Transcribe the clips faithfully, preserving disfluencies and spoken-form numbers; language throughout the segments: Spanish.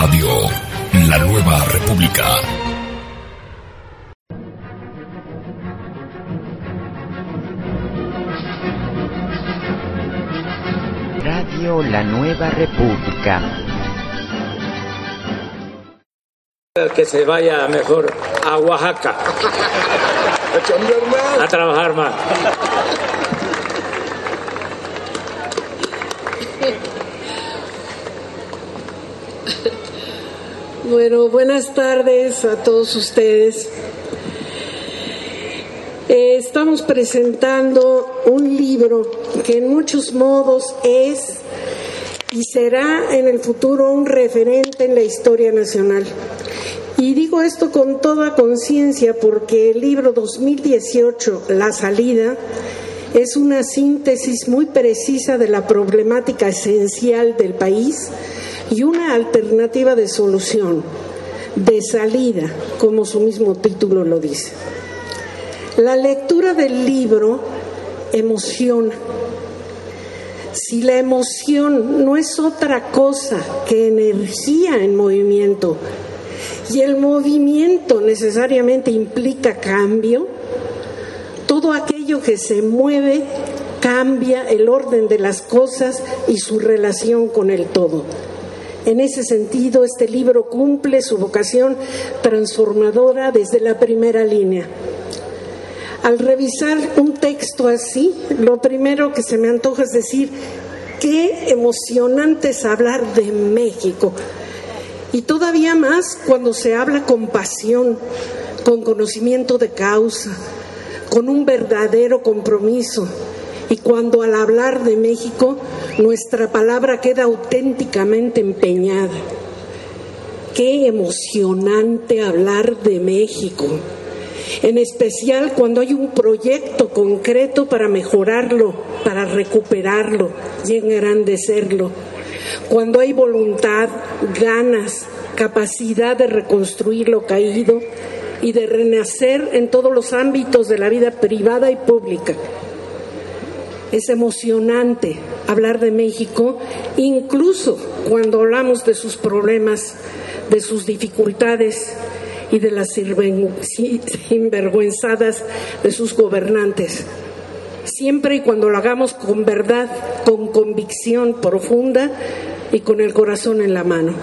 Radio La Nueva República. Radio La Nueva República. Que se vaya mejor a Oaxaca a trabajar más. Bueno, buenas tardes a todos ustedes. Eh, estamos presentando un libro que en muchos modos es y será en el futuro un referente en la historia nacional. Y digo esto con toda conciencia porque el libro dos mil dieciocho, La Salida, es una síntesis muy precisa de la problemática esencial del país y una alternativa de solución, de salida, como su mismo título lo dice. La lectura del libro emociona. Si la emoción no es otra cosa que energía en movimiento, y el movimiento necesariamente implica cambio, todo aquello que se mueve cambia el orden de las cosas y su relación con el todo. En ese sentido, este libro cumple su vocación transformadora desde la primera línea. Al revisar un texto así, lo primero que se me antoja es decir, qué emocionante es hablar de México. Y todavía más cuando se habla con pasión, con conocimiento de causa, con un verdadero compromiso. Y cuando al hablar de México, nuestra palabra queda auténticamente empeñada. Qué emocionante hablar de México, en especial cuando hay un proyecto concreto para mejorarlo, para recuperarlo y engrandecerlo. Cuando hay voluntad, ganas, capacidad de reconstruir lo caído y de renacer en todos los ámbitos de la vida privada y pública. Es emocionante hablar de México, incluso cuando hablamos de sus problemas, de sus dificultades y de las sinvergüenzadas de sus gobernantes. Siempre y cuando lo hagamos con verdad, con convicción profunda y con el corazón en la mano.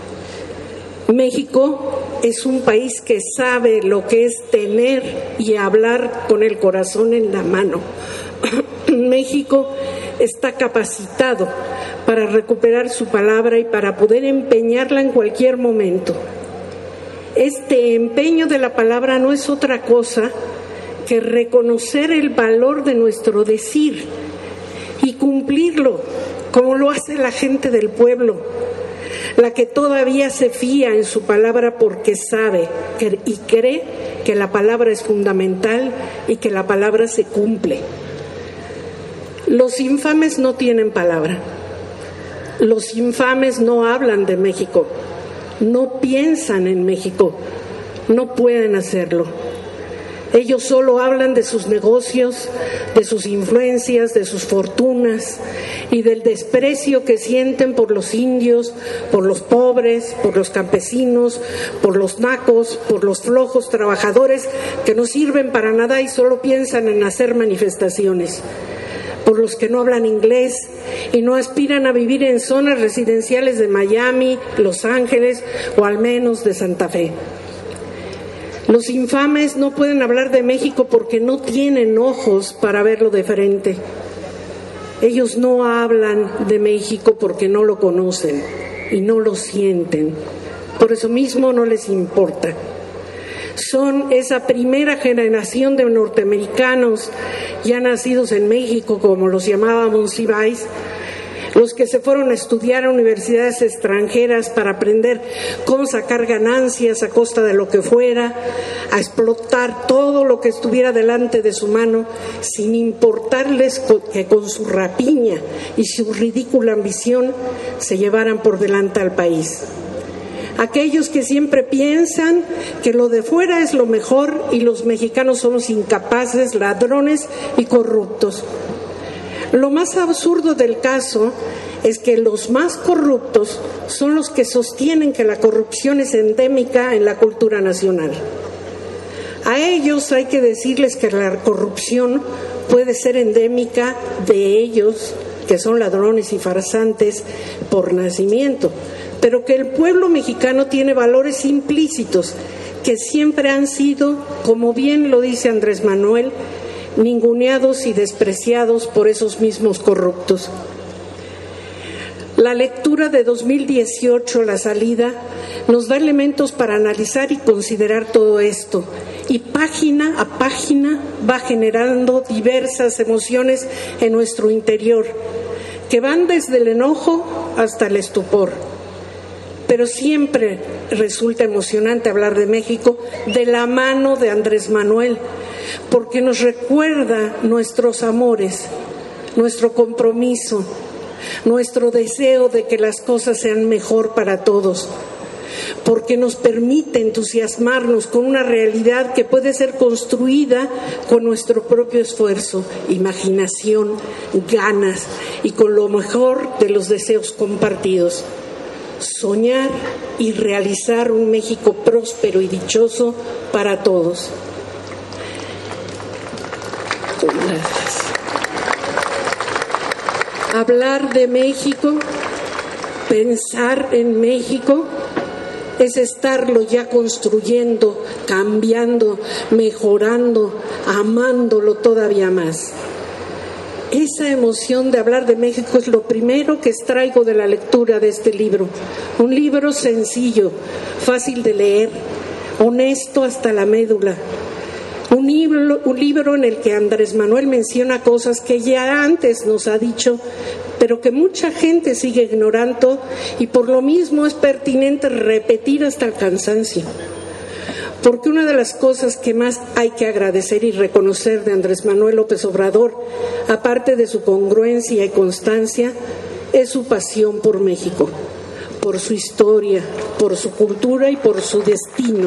México es un país que sabe lo que es tener y hablar con el corazón en la mano. México está capacitado para recuperar su palabra y para poder empeñarla en cualquier momento. Este empeño de la palabra no es otra cosa que reconocer el valor de nuestro decir y cumplirlo, como lo hace la gente del pueblo, la que todavía se fía en su palabra porque sabe que, y cree que la palabra es fundamental y que la palabra se cumple. Los infames no tienen palabra. Los infames no hablan de México, no piensan en México, no pueden hacerlo. Ellos solo hablan de sus negocios, de sus influencias, de sus fortunas y del desprecio que sienten por los indios, por los pobres, por los campesinos, por los nacos, por los flojos trabajadores que no sirven para nada y solo piensan en hacer manifestaciones, por los que no hablan inglés y no aspiran a vivir en zonas residenciales de Miami, Los Ángeles o al menos de Santa Fe. Los infames no pueden hablar de México porque no tienen ojos para verlo de frente. Ellos no hablan de México porque no lo conocen y no lo sienten. Por eso mismo no les importa. Son esa primera generación de norteamericanos ya nacidos en México, como los llamaba Monsiváis, los que se fueron a estudiar a universidades extranjeras para aprender cómo sacar ganancias a costa de lo que fuera, a explotar todo lo que estuviera delante de su mano, sin importarles que con su rapiña y su ridícula ambición se llevaran por delante al país. Aquellos que siempre piensan que lo de fuera es lo mejor y los mexicanos somos incapaces, ladrones y corruptos. Lo más absurdo del caso es que los más corruptos son los que sostienen que la corrupción es endémica en la cultura nacional. A ellos hay que decirles que la corrupción puede ser endémica de ellos, que son ladrones y farsantes por nacimiento, pero que el pueblo mexicano tiene valores implícitos que siempre han sido, como bien lo dice Andrés Manuel, ninguneados y despreciados por esos mismos corruptos. La lectura de dos mil dieciocho, La Salida, nos da elementos para analizar y considerar todo esto, y página a página va generando diversas emociones en nuestro interior, que van desde el enojo hasta el estupor. Pero siempre resulta emocionante hablar de México de la mano de Andrés Manuel, porque nos recuerda nuestros amores, nuestro compromiso, nuestro deseo de que las cosas sean mejor para todos, porque nos permite entusiasmarnos con una realidad que puede ser construida con nuestro propio esfuerzo, imaginación, ganas y con lo mejor de los deseos compartidos. Soñar y realizar un México próspero y dichoso para todos. Gracias. Hablar de México, pensar en México, es estarlo ya construyendo, cambiando, mejorando, amándolo todavía más. Esa emoción de hablar de México es lo primero que extraigo de la lectura de este libro. Un libro sencillo, fácil de leer, honesto hasta la médula. Un libro, un libro en el que Andrés Manuel menciona cosas que ya antes nos ha dicho, pero que mucha gente sigue ignorando y por lo mismo es pertinente repetir hasta el cansancio. Porque una de las cosas que más hay que agradecer y reconocer de Andrés Manuel López Obrador, aparte de su congruencia y constancia, es su pasión por México, por su historia, por su cultura y por su destino.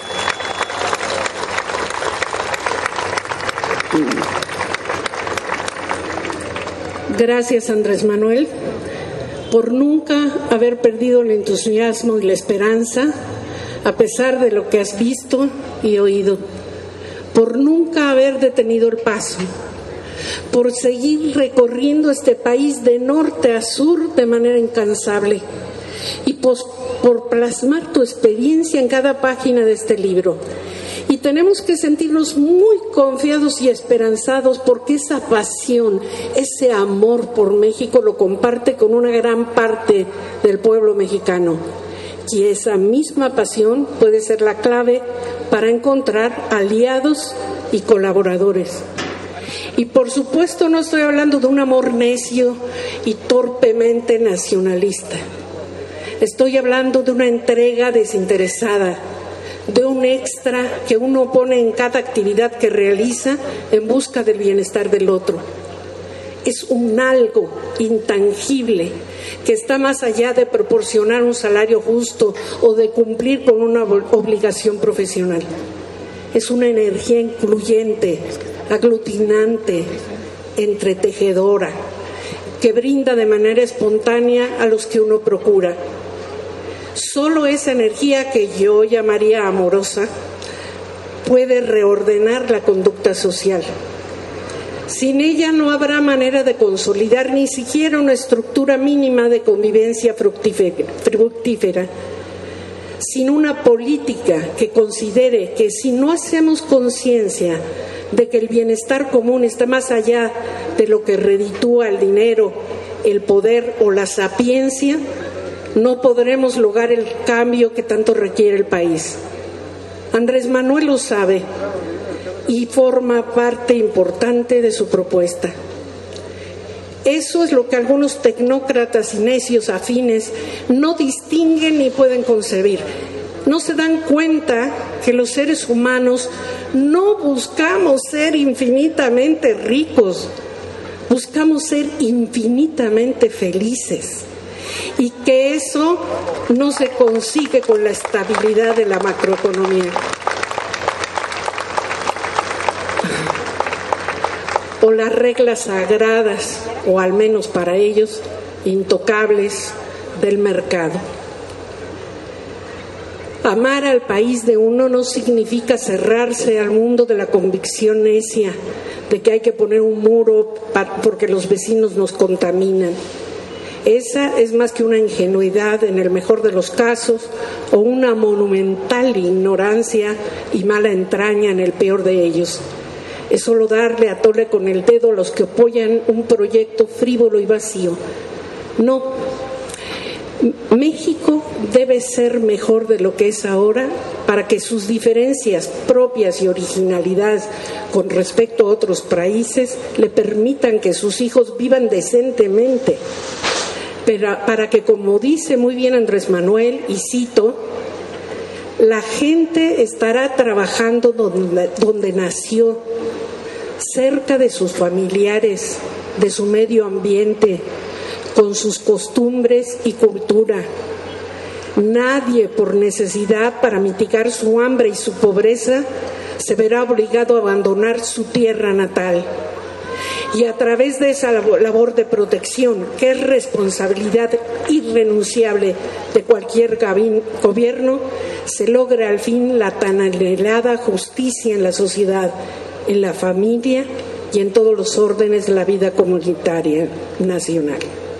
Gracias, Andrés Manuel, por nunca haber perdido el entusiasmo y la esperanza, a pesar de lo que has visto y oído, por nunca haber detenido el paso, por seguir recorriendo este país de norte a sur de manera incansable y por, por plasmar tu experiencia en cada página de este libro. Y tenemos que sentirnos muy confiados y esperanzados porque esa pasión, ese amor por México lo comparte con una gran parte del pueblo mexicano. Y esa misma pasión puede ser la clave para encontrar aliados y colaboradores. Y por supuesto no estoy hablando de un amor necio y torpemente nacionalista. Estoy hablando de una entrega desinteresada, de un extra que uno pone en cada actividad que realiza en busca del bienestar del otro. Es un algo intangible que está más allá de proporcionar un salario justo o de cumplir con una obligación profesional. Es una energía incluyente, aglutinante, entretejedora, que brinda de manera espontánea a los que uno procura. Solo esa energía que yo llamaría amorosa puede reordenar la conducta social. Sin ella no habrá manera de consolidar ni siquiera una estructura mínima de convivencia fructífera. Sin una política que considere que si no hacemos conciencia de que el bienestar común está más allá de lo que reditúa el dinero, el poder o la sapiencia, no podremos lograr el cambio que tanto requiere el país. Andrés Manuel lo sabe y forma parte importante de su propuesta. Eso es lo que algunos tecnócratas y necios afines no distinguen ni pueden concebir. No se dan cuenta que los seres humanos no buscamos ser infinitamente ricos, buscamos ser infinitamente felices. Y que eso no se consigue con la estabilidad de la macroeconomía. O las reglas sagradas, o al menos para ellos, intocables del mercado. Amar al país de uno no significa cerrarse al mundo de la convicción necia de que hay que poner un muro porque los vecinos nos contaminan. Esa es más que una ingenuidad en el mejor de los casos o una monumental ignorancia y mala entraña en el peor de ellos. Es solo darle a tole con el dedo a los que apoyan un proyecto frívolo y vacío. No. México debe ser mejor de lo que es ahora para que sus diferencias propias y originalidades con respecto a otros países le permitan que sus hijos vivan decentemente. Pero para que, como dice muy bien Andrés Manuel, y cito, la gente estará trabajando donde, donde nació, cerca de sus familiares, de su medio ambiente, con sus costumbres y cultura. Nadie, por necesidad para mitigar su hambre y su pobreza, se verá obligado a abandonar su tierra natal. Y a través de esa labor de protección, que es responsabilidad irrenunciable de cualquier gobierno, se logra al fin la tan anhelada justicia en la sociedad, en la familia y en todos los órdenes de la vida comunitaria nacional.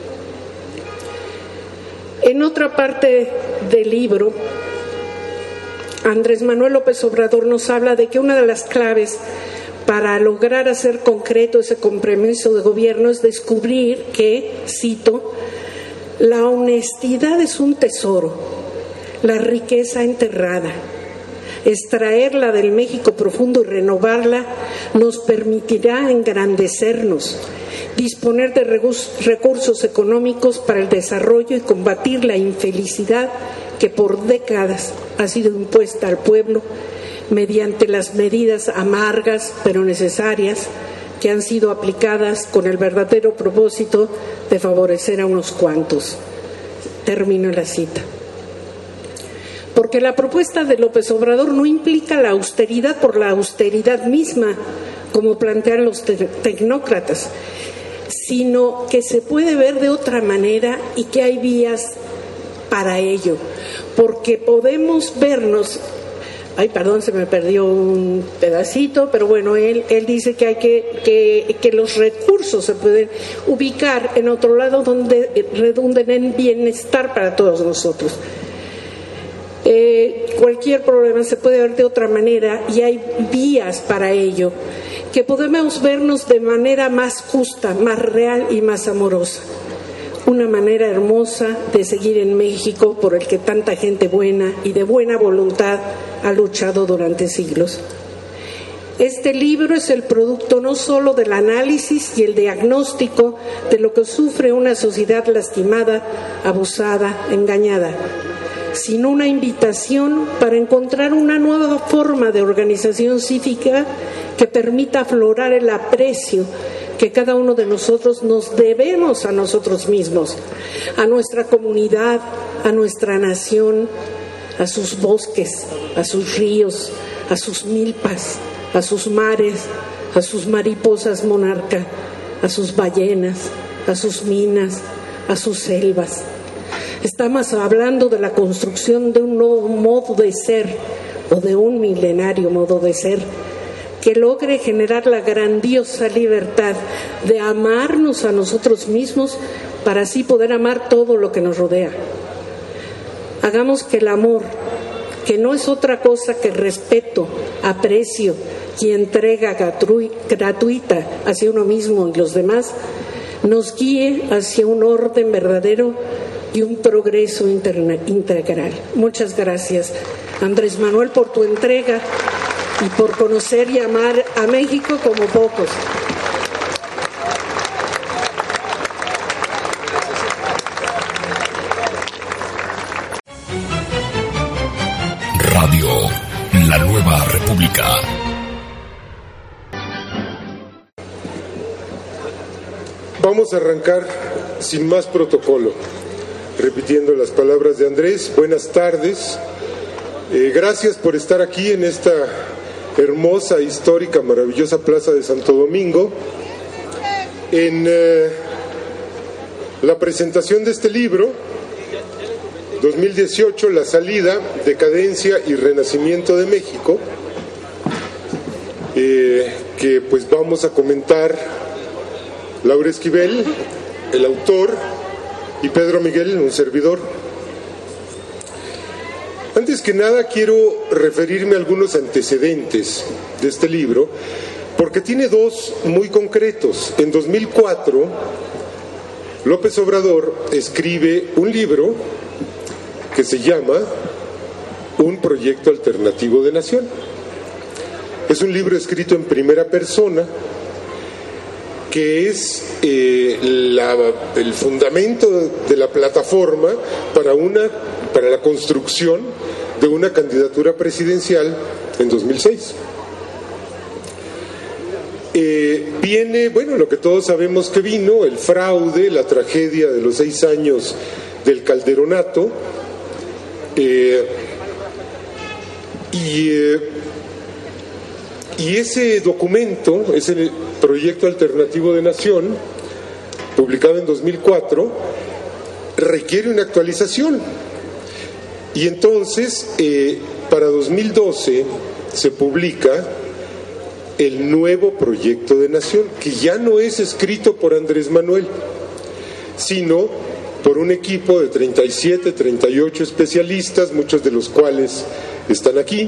En otra parte del libro, Andrés Manuel López Obrador nos habla de que una de las claves para lograr hacer concreto ese compromiso de gobierno es descubrir que, cito, la honestidad es un tesoro, la riqueza enterrada. Extraerla del México profundo y renovarla nos permitirá engrandecernos, disponer de recursos económicos para el desarrollo y combatir la infelicidad que por décadas ha sido impuesta al pueblo mediante las medidas amargas pero necesarias que han sido aplicadas con el verdadero propósito de favorecer a unos cuantos. Termino la cita. Porque la propuesta de López Obrador no implica la austeridad por la austeridad misma, como plantean los te- tecnócratas, sino que se puede ver de otra manera y que hay vías para ello, porque podemos vernos. Ay, perdón, se me perdió un pedacito, pero bueno, él, él dice que hay que, que, que los recursos se pueden ubicar en otro lado donde redunden en bienestar para todos nosotros. Eh, cualquier problema se puede ver de otra manera y hay vías para ello, que podemos vernos de manera más justa, más real y más amorosa. Una manera hermosa de seguir en México por el que tanta gente buena y de buena voluntad ha luchado durante siglos. Este libro es el producto no solo del análisis y el diagnóstico de lo que sufre una sociedad lastimada, abusada, engañada, sino una invitación para encontrar una nueva forma de organización cívica que permita aflorar el aprecio que cada uno de nosotros nos debemos a nosotros mismos, a nuestra comunidad, a nuestra nación, a sus bosques, a sus ríos, a sus milpas, a sus mares, a sus mariposas monarca, a sus ballenas, a sus minas, a sus selvas. Estamos hablando de la construcción de un nuevo modo de ser o de un milenario modo de ser que logre generar la grandiosa libertad de amarnos a nosotros mismos para así poder amar todo lo que nos rodea. Hagamos que el amor, que no es otra cosa que respeto, aprecio y entrega gratuita hacia uno mismo y los demás, nos guíe hacia un orden verdadero y un progreso integral. Muchas gracias, Andrés Manuel, por tu entrega y por conocer y amar a México como pocos. Radio La Nueva República. Vamos a arrancar sin más protocolo, repitiendo las palabras de Andrés. Buenas tardes. Eh, gracias por estar aquí en esta hermosa, histórica, maravillosa Plaza de Santo Domingo, en eh, la presentación de este libro, dos mil dieciocho, La salida, decadencia y renacimiento de México, eh, que pues vamos a comentar Laura Esquivel, el autor, y Pedro Miguel, un servidor. Antes que nada quiero referirme a algunos antecedentes de este libro, porque tiene dos muy concretos. En dos mil cuatro, López Obrador escribe un libro que se llama Un proyecto alternativo de nación. Es un libro escrito en primera persona, que es eh, la, el fundamento de la plataforma para, una, para la construcción de una candidatura presidencial en dos mil seis. Eh, viene, bueno, lo que todos sabemos que vino, el fraude, la tragedia de los seis años del Calderonato, eh, y, eh, y ese documento, ese proyecto alternativo de nación, publicado en dos mil cuatro, requiere una actualización. Y entonces, eh, para dos mil doce, se publica el nuevo proyecto de nación, que ya no es escrito por Andrés Manuel, sino por un equipo de treinta y siete, treinta y ocho especialistas, muchos de los cuales están aquí,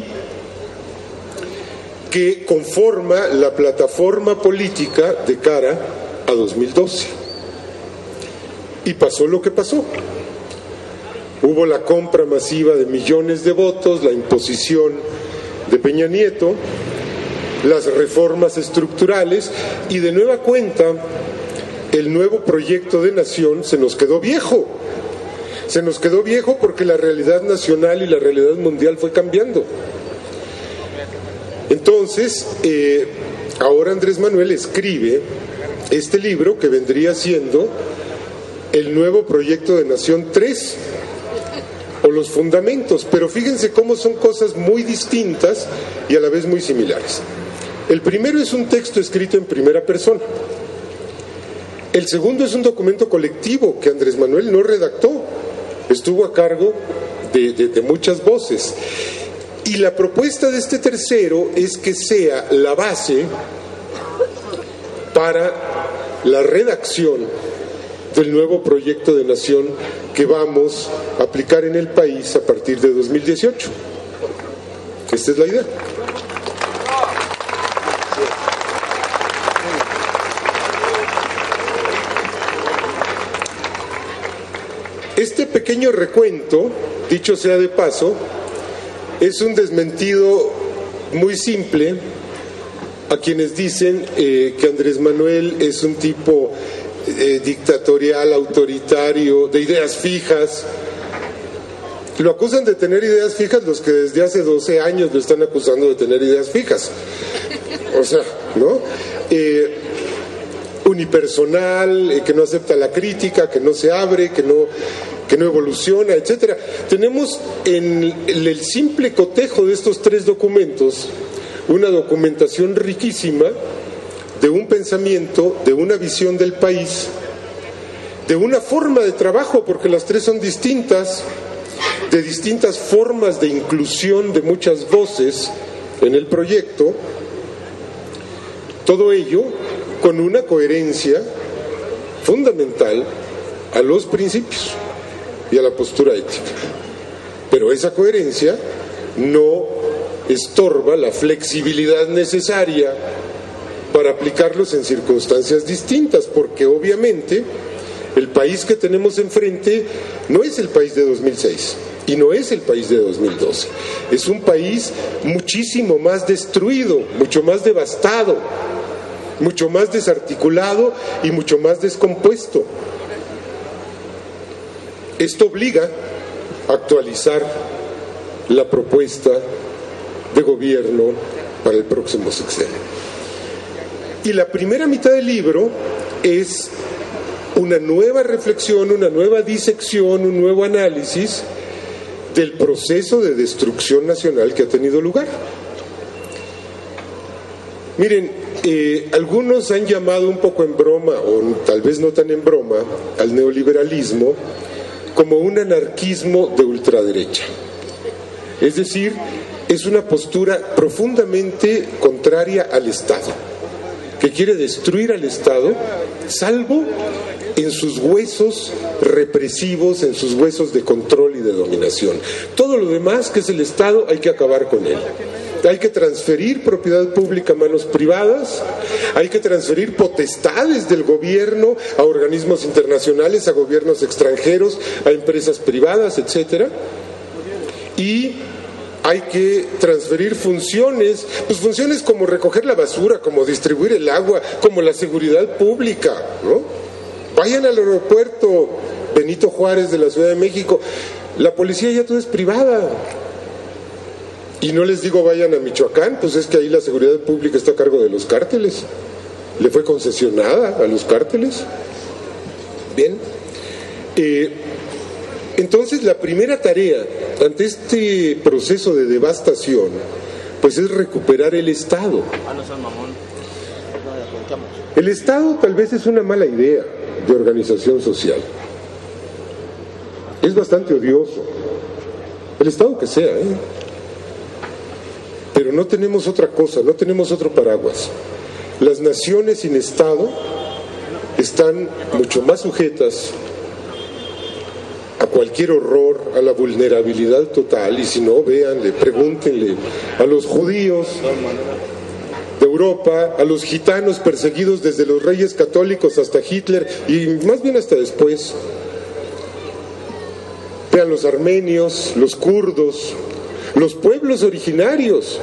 que conforma la plataforma política de cara a dos mil doce. Y pasó lo que pasó. Hubo la compra masiva de millones de votos, la imposición de Peña Nieto, las reformas estructurales, y de nueva cuenta el nuevo proyecto de nación se nos quedó viejo. Se nos quedó viejo porque la realidad nacional y la realidad mundial fue cambiando. Entonces, eh, ahora Andrés Manuel escribe este libro que vendría siendo el nuevo proyecto de nación tres, o los fundamentos, pero fíjense cómo son cosas muy distintas y a la vez muy similares. El primero es un texto escrito en primera persona. El segundo es un documento colectivo que Andrés Manuel no redactó, estuvo a cargo de, de, de muchas voces. Y la propuesta de este tercero es que sea la base para la redacción del nuevo proyecto de nación que vamos a aplicar en el país a partir de dos mil dieciocho. Esta es la idea. Este pequeño recuento, dicho sea de paso, es un desmentido muy simple a quienes dicen eh, que Andrés Manuel es un tipo eh, dictatorial, autoritario, de ideas fijas. Lo acusan de tener ideas fijas los que desde hace doce años lo están acusando de tener ideas fijas. O sea, ¿no? Eh, unipersonal, eh, que no acepta la crítica, que no se abre, que no, que no evoluciona, etcétera. Tenemos en el simple cotejo de estos tres documentos una documentación riquísima de un pensamiento, de una visión del país, de una forma de trabajo, porque las tres son distintas, de distintas formas de inclusión de muchas voces en el proyecto, todo ello con una coherencia fundamental a los principios y a la postura ética. Pero esa coherencia no estorba la flexibilidad necesaria para aplicarlos en circunstancias distintas, porque obviamente el país que tenemos enfrente no es el país de dos mil seis y no es el país de dos mil doce. Es un país muchísimo más destruido, mucho más devastado, mucho más desarticulado y mucho más descompuesto. Esto obliga a actualizar la propuesta de gobierno para el próximo sexenio. Y la primera mitad del libro es una nueva reflexión, una nueva disección, un nuevo análisis del proceso de destrucción nacional que ha tenido lugar. Miren, Eh, algunos han llamado un poco en broma, o tal vez no tan en broma, al neoliberalismo como un anarquismo de ultraderecha. Es decir, es una postura profundamente contraria al Estado, que quiere destruir al Estado, salvo en sus huesos represivos, en sus huesos de control y de dominación. Todo lo demás, que es el Estado, hay que acabar con él. Hay que transferir propiedad pública a manos privadas, hay que transferir potestades del gobierno a organismos internacionales, a gobiernos extranjeros, a empresas privadas, etcétera. Y hay que transferir funciones, pues funciones como recoger la basura, como distribuir el agua, como la seguridad pública, ¿no? Vayan al aeropuerto Benito Juárez de la Ciudad de México, la policía ya todo es privada. Y no les digo vayan a Michoacán, pues es que ahí la seguridad pública está a cargo de los cárteles. Le fue concesionada a los cárteles. Bien. Eh, entonces la primera tarea ante este proceso de devastación, pues es recuperar el Estado. El Estado tal vez es una mala idea de organización social. Es bastante odioso. El Estado que sea, ¿eh? Pero no tenemos otra cosa, no tenemos otro paraguas. Las naciones sin Estado están mucho más sujetas a cualquier horror, a la vulnerabilidad total, y si no, véanle, pregúntenle a los judíos de Europa, a los gitanos perseguidos desde los reyes católicos hasta Hitler, y más bien hasta después. Vean los armenios, los kurdos, los pueblos originarios.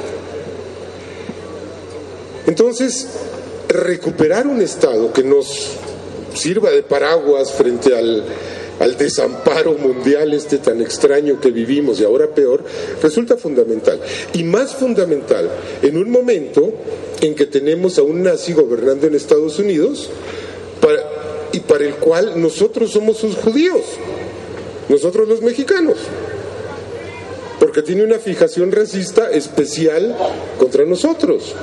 Entonces, recuperar un Estado que nos sirva de paraguas frente al, al desamparo mundial este tan extraño que vivimos, y ahora peor, resulta fundamental. Y más fundamental en un momento en que tenemos a un nazi gobernando en Estados Unidos para, y para el cual nosotros somos sus judíos, nosotros los mexicanos, porque tiene una fijación racista especial contra nosotros.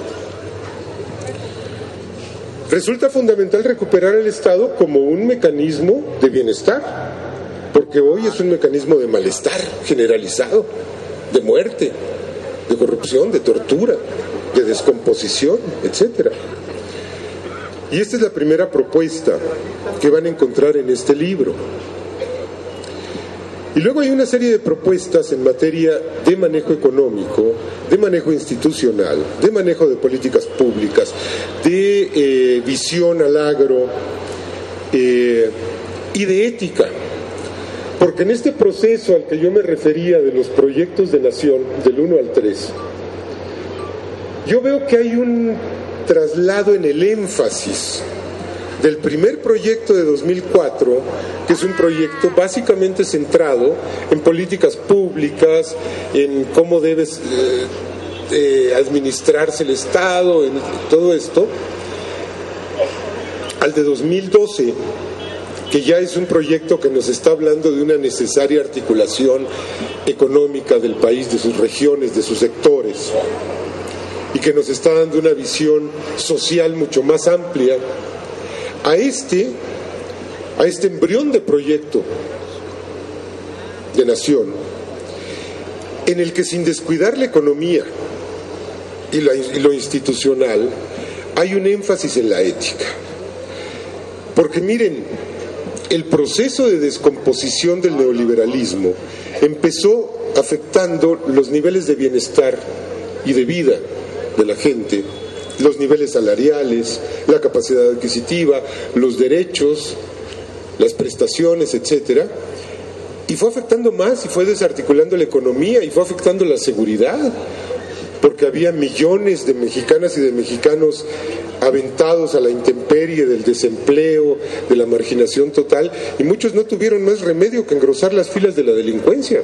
Resulta fundamental recuperar el Estado como un mecanismo de bienestar, porque hoy es un mecanismo de malestar generalizado, de muerte, de corrupción, de tortura, de descomposición, etcétera. Y esta es la primera propuesta que van a encontrar en este libro. Y luego hay una serie de propuestas en materia de manejo económico, de manejo institucional, de manejo de políticas públicas, de eh, visión al agro eh, y de ética. Porque en este proceso al que yo me refería de los proyectos de nación, del uno al tres, yo veo que hay un traslado en el énfasis del primer proyecto de dos mil cuatro, que es un proyecto básicamente centrado en políticas públicas, en cómo debe eh, eh, administrarse el Estado, en todo esto, al de dos mil doce, que ya es un proyecto que nos está hablando de una necesaria articulación económica del país, de sus regiones, de sus sectores, y que nos está dando una visión social mucho más amplia. A este, a este embrión de proyecto de nación, en el que sin descuidar la economía y, la, y lo institucional, hay un énfasis en la ética. Porque miren, el proceso de descomposición del neoliberalismo empezó afectando los niveles de bienestar y de vida de la gente, los niveles salariales, la capacidad adquisitiva, los derechos, las prestaciones, etcétera, y fue afectando más y fue desarticulando la economía y fue afectando la seguridad, porque había millones de mexicanas y de mexicanos aventados a la intemperie del desempleo, de la marginación total, y muchos no tuvieron más remedio que engrosar las filas de la delincuencia.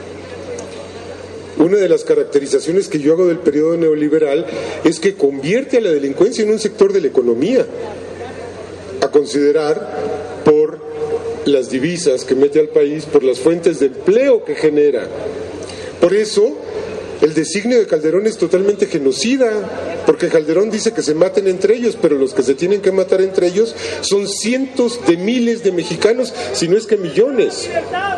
Una de las caracterizaciones que yo hago del periodo neoliberal es que convierte a la delincuencia en un sector de la economía a considerar por las divisas que mete al país, por las fuentes de empleo que genera. Por eso, el designio de Calderón es totalmente genocida. porque Calderón dice que se maten entre ellos, pero los que se tienen que matar entre ellos son cientos de miles de mexicanos, si no es que millones.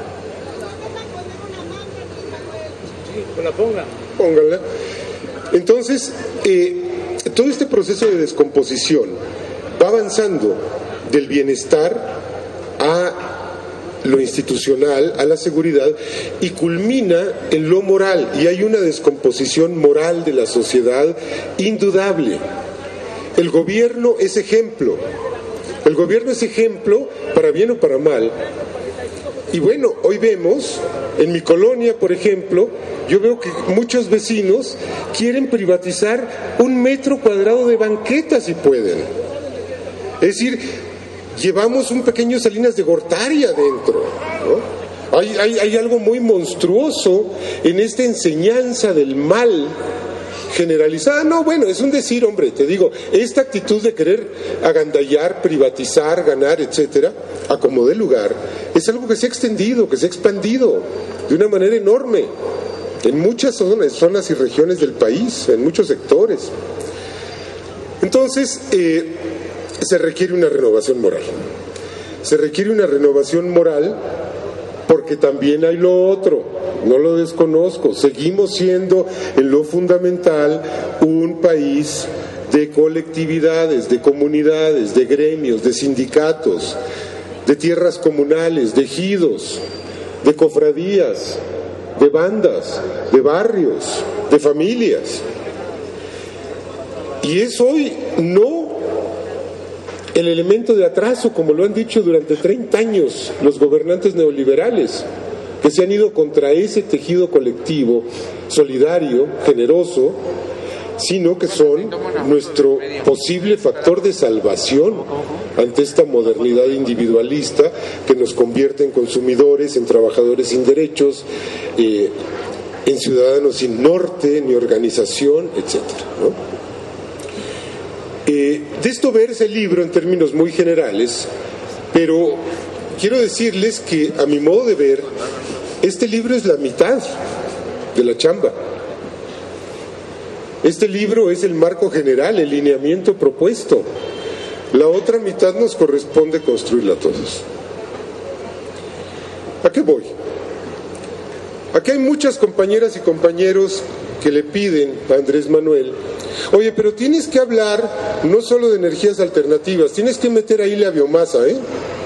Pónganla. Entonces, eh, todo este proceso de descomposición va avanzando del bienestar a lo institucional, a la seguridad, y culmina en lo moral, y hay una descomposición moral de la sociedad indudable. El gobierno es ejemplo, el gobierno es ejemplo para bien o para mal. Y bueno, hoy vemos, en mi colonia, por ejemplo, yo veo que muchos vecinos quieren privatizar un metro cuadrado de banqueta si pueden. Es decir, llevamos un pequeño Salinas de Gortari adentro, ¿no? Hay, hay, hay algo muy monstruoso en esta enseñanza del mal generalizada. No, bueno, es un decir, hombre, te digo, esta actitud de querer agandallar, privatizar, ganar, etcétera, a como dé lugar, es algo que se ha extendido, que se ha expandido de una manera enorme en muchas zonas, zonas y regiones del país, en muchos sectores. Entonces, eh, se requiere una renovación moral. Se requiere una renovación moral porque también hay lo otro, no lo desconozco. Seguimos siendo en lo fundamental un país de colectividades, de comunidades, de gremios, de sindicatos, de tierras comunales, de ejidos, de cofradías, de bandas, de barrios, de familias. Y es hoy no el elemento de atraso, como lo han dicho durante treinta años los gobernantes neoliberales, que se han ido contra ese tejido colectivo, solidario, generoso, sino que son nuestro posible factor de salvación ante esta modernidad individualista que nos convierte en consumidores, en trabajadores sin derechos, eh, en ciudadanos sin norte ni organización, etcétera, ¿no? Eh, de esto versa el libro en términos muy generales, pero quiero decirles que a mi modo de ver, este libro es la mitad de la chamba. Este libro es el marco general, el lineamiento propuesto. La otra mitad nos corresponde construirla todos. ¿A qué voy? Aquí hay muchas compañeras y compañeros que le piden a Andrés Manuel: oye, pero tienes que hablar no solo de energías alternativas, tienes que meter ahí la biomasa, ¿eh?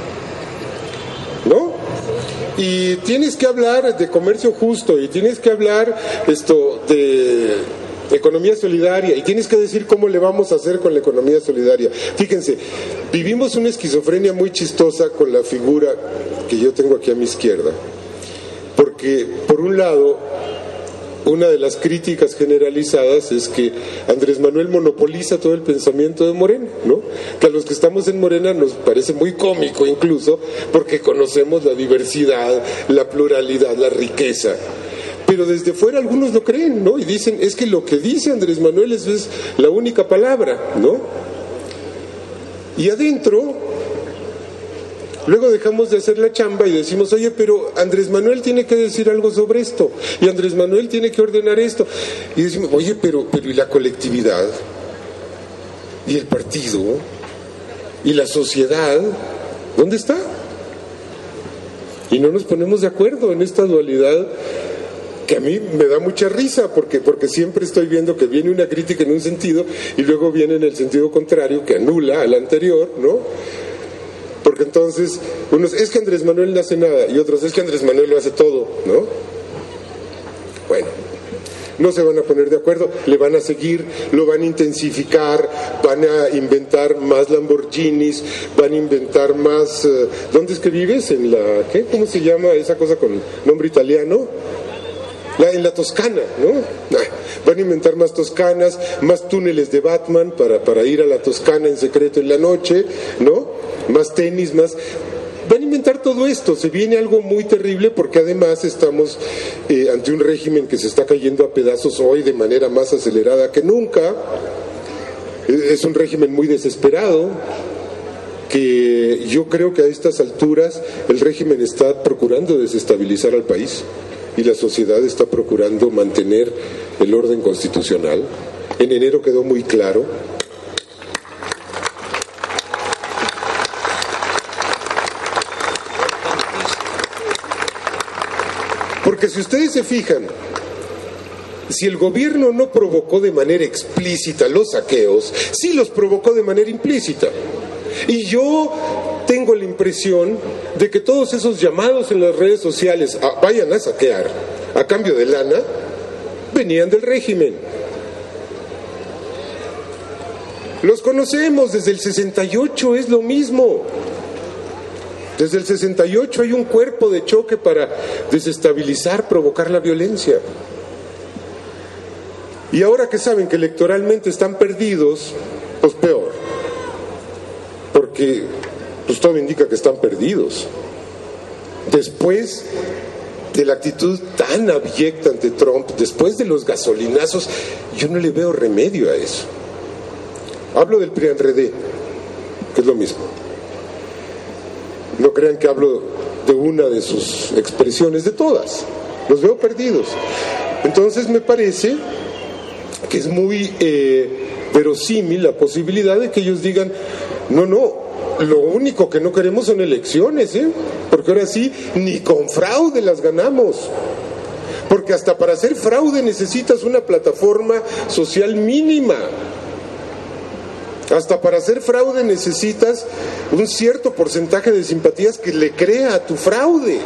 ¿No? Y tienes que hablar de comercio justo, y tienes que hablar esto de economía solidaria, y tienes que decir cómo le vamos a hacer con la economía solidaria. Fíjense, vivimos una esquizofrenia muy chistosa con la figura que yo tengo aquí a mi izquierda, porque por un lado, una de las críticas generalizadas es que Andrés Manuel monopoliza todo el pensamiento de Morena, ¿no? Que a los que estamos en Morena nos parece muy cómico incluso, porque conocemos la diversidad, la pluralidad, la riqueza. Pero desde fuera algunos lo creen, ¿no? Y dicen, es que lo que dice Andrés Manuel es, es la única palabra, ¿no? Y adentro, luego dejamos de hacer la chamba y decimos, oye, pero Andrés Manuel tiene que decir algo sobre esto, y Andrés Manuel tiene que ordenar esto. Y decimos, oye, pero, pero ¿y la colectividad? ¿Y el partido? ¿Y la sociedad? ¿Dónde está? Y no nos ponemos de acuerdo en esta dualidad que a mí me da mucha risa, porque, porque siempre estoy viendo que viene una crítica en un sentido y luego viene en el sentido contrario, que anula a la anterior, ¿no? Porque entonces, unos, es que Andrés Manuel no hace nada, y otros, es que Andrés Manuel lo hace todo, ¿no? Bueno, no se van a poner de acuerdo, le van a seguir, lo van a intensificar, van a inventar más Lamborghinis, van a inventar más... Uh, ¿dónde es que vives? ¿En la qué? ¿Cómo se llama esa cosa con nombre italiano? La, en la Toscana, ¿no? Ah, van a inventar más Toscanas, más túneles de Batman para, para ir a la Toscana en secreto en la noche, ¿no? Más tenis, más... Van a inventar todo esto. Se viene algo muy terrible, porque además estamos eh, ante un régimen que se está cayendo a pedazos hoy de manera más acelerada que nunca. Es un régimen muy desesperado, que yo creo que a estas alturas el régimen está procurando desestabilizar al país y la sociedad está procurando mantener el orden constitucional. En enero quedó muy claro. Porque si ustedes se fijan, si el gobierno no provocó de manera explícita los saqueos, sí los provocó de manera implícita. Y yo tengo la impresión de que todos esos llamados en las redes sociales a, vayan a saquear a cambio de lana, venían del régimen. Los conocemos desde el sesenta y ocho, es lo mismo. Desde el sesenta y ocho hay un cuerpo de choque para desestabilizar, provocar la violencia. Y ahora que saben que electoralmente están perdidos, pues peor. Porque pues todo indica que están perdidos. Después de la actitud tan abyecta ante Trump, después de los gasolinazos, yo no le veo remedio a eso. Hablo del P R I A N R D, que es lo mismo. No crean que hablo de una de sus expresiones, de todas. Los veo perdidos. Entonces me parece que es muy eh, verosímil la posibilidad de que ellos digan, no, no, lo único que no queremos son elecciones, ¿eh? Porque ahora sí, ni con fraude las ganamos. Porque hasta para hacer fraude necesitas una plataforma social mínima. Hasta para hacer fraude necesitas un cierto porcentaje de simpatías que le crea a tu fraude.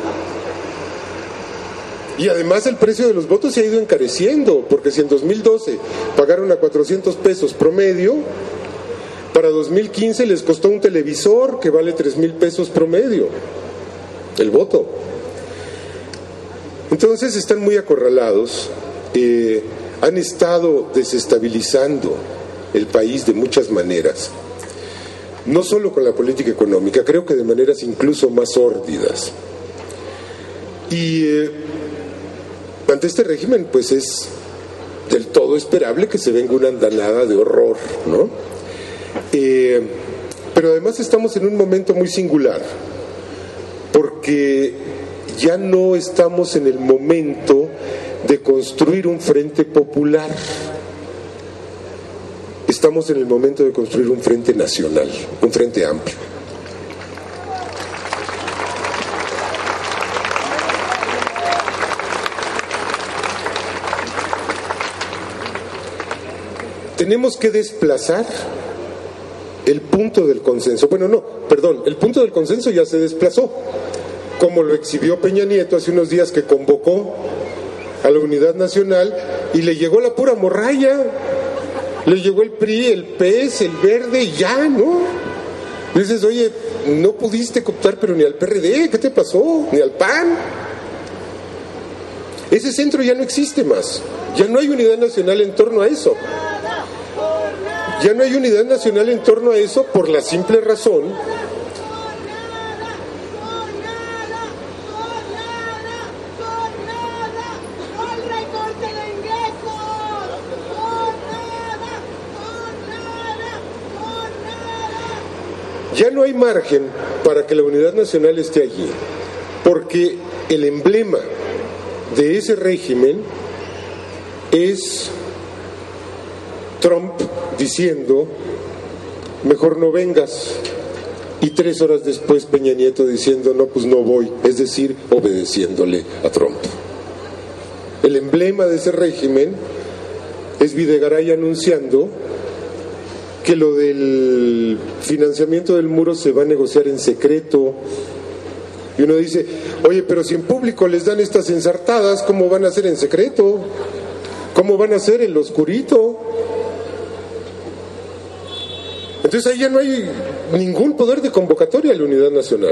Y además el precio de los votos se ha ido encareciendo, porque si en dos mil doce pagaron a cuatrocientos pesos promedio, para dos mil quince les costó un televisor que vale tres mil pesos promedio, el voto. Entonces están muy acorralados, eh, han estado desestabilizando el país de muchas maneras, no solo con la política económica, creo que de maneras incluso más sórdidas. Y eh, ante este régimen pues es del todo esperable que se venga una andanada de horror, ¿no? Eh, pero además estamos en un momento muy singular, porque ya no estamos en el momento de construir un frente popular. Estamos en el momento de construir un frente nacional, un frente amplio. Tenemos que desplazar el punto del consenso. Bueno, no, perdón, el punto del consenso ya se desplazó, como lo exhibió Peña Nieto hace unos días, que convocó a la Unidad Nacional y le llegó la pura morralla. Le llegó el P R I, el P E S, el Verde y ya, ¿no? Dices, oye, no pudiste cooptar pero ni al P R D, ¿qué te pasó? Ni al P A N. Ese centro ya no existe más. Ya no hay unidad nacional en torno a eso. Ya no hay unidad nacional en torno a eso por la simple razón ya no hay margen para que la unidad nacional esté allí, porque el emblema de ese régimen es Trump diciendo, mejor no vengas, y tres horas después Peña Nieto diciendo, no, pues no voy, es decir, obedeciéndole a Trump. El emblema de ese régimen es Videgaray anunciando que lo del financiamiento del muro se va a negociar en secreto. Y uno dice, oye, pero si en público les dan estas ensartadas, ¿cómo van a ser en secreto? ¿Cómo van a ser en lo oscurito? Entonces ahí ya no hay ningún poder de convocatoria a la unidad nacional.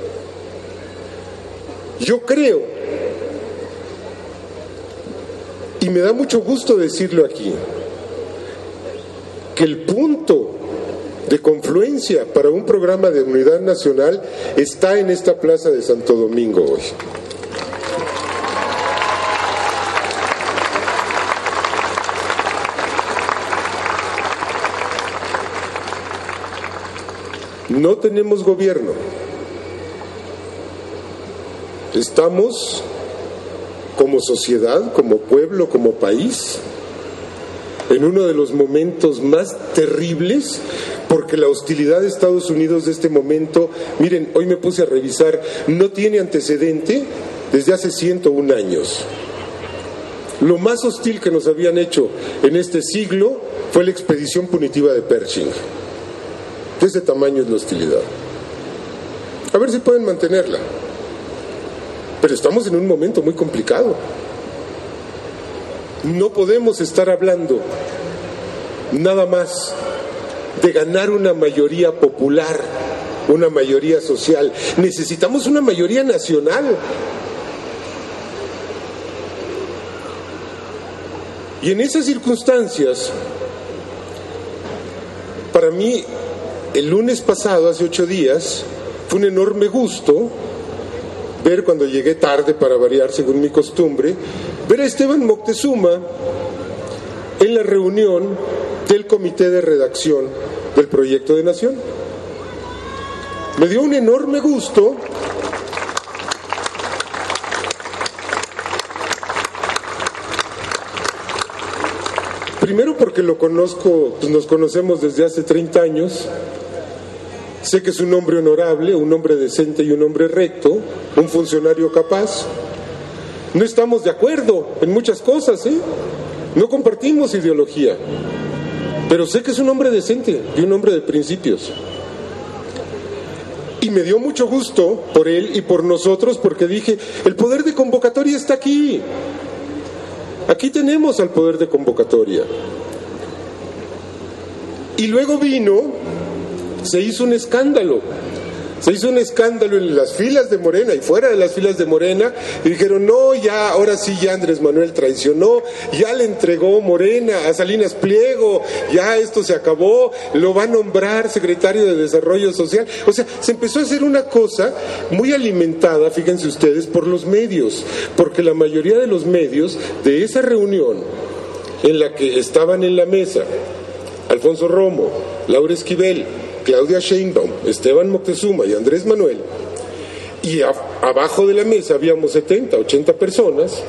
Yo creo, y me da mucho gusto decirlo aquí, que el punto de confluencia para un programa de unidad nacional está en esta plaza de Santo Domingo hoy. No tenemos gobierno. Estamos como sociedad, como pueblo, como país, en uno de los momentos más terribles, porque la hostilidad de Estados Unidos de este momento, miren, hoy me puse a revisar, no tiene antecedente desde hace ciento un años. Lo más hostil que nos habían hecho en este siglo fue la expedición punitiva de Pershing. De ese tamaño es la hostilidad. A ver si pueden mantenerla. Pero estamos en un momento muy complicado. No podemos estar hablando nada más de ganar una mayoría popular, una mayoría social. Necesitamos una mayoría nacional. Y en esas circunstancias, para mí, el lunes pasado, hace ocho días, fue un enorme gusto ver, cuando llegué tarde para variar según mi costumbre, ver a Esteban Moctezuma en la reunión del comité de redacción del Proyecto de Nación. Me dio un enorme gusto primero porque lo conozco, pues nos conocemos desde hace treinta años. Sé que es un hombre honorable, un hombre decente y un hombre recto, un funcionario capaz. No estamos de acuerdo en muchas cosas, ¿eh? No compartimos ideología, pero sé que es un hombre decente y un hombre de principios. Y me dio mucho gusto por él y por nosotros, porque dije, el poder de convocatoria está aquí. Aquí tenemos al poder de convocatoria. Y luego vino, se hizo un escándalo. Se hizo un escándalo en las filas de Morena y fuera de las filas de Morena, y dijeron, no, ya, ahora sí ya Andrés Manuel traicionó, ya le entregó Morena a Salinas Pliego, ya esto se acabó, lo va a nombrar secretario de Desarrollo Social. O sea, se empezó a hacer una cosa muy alimentada, fíjense ustedes, por los medios, porque la mayoría de los medios de esa reunión en la que estaban en la mesa Alfonso Romo, Laura Esquivel, Claudia Sheinbaum, Esteban Moctezuma y Andrés Manuel, y a, abajo de la mesa habíamos setenta, ochenta personas,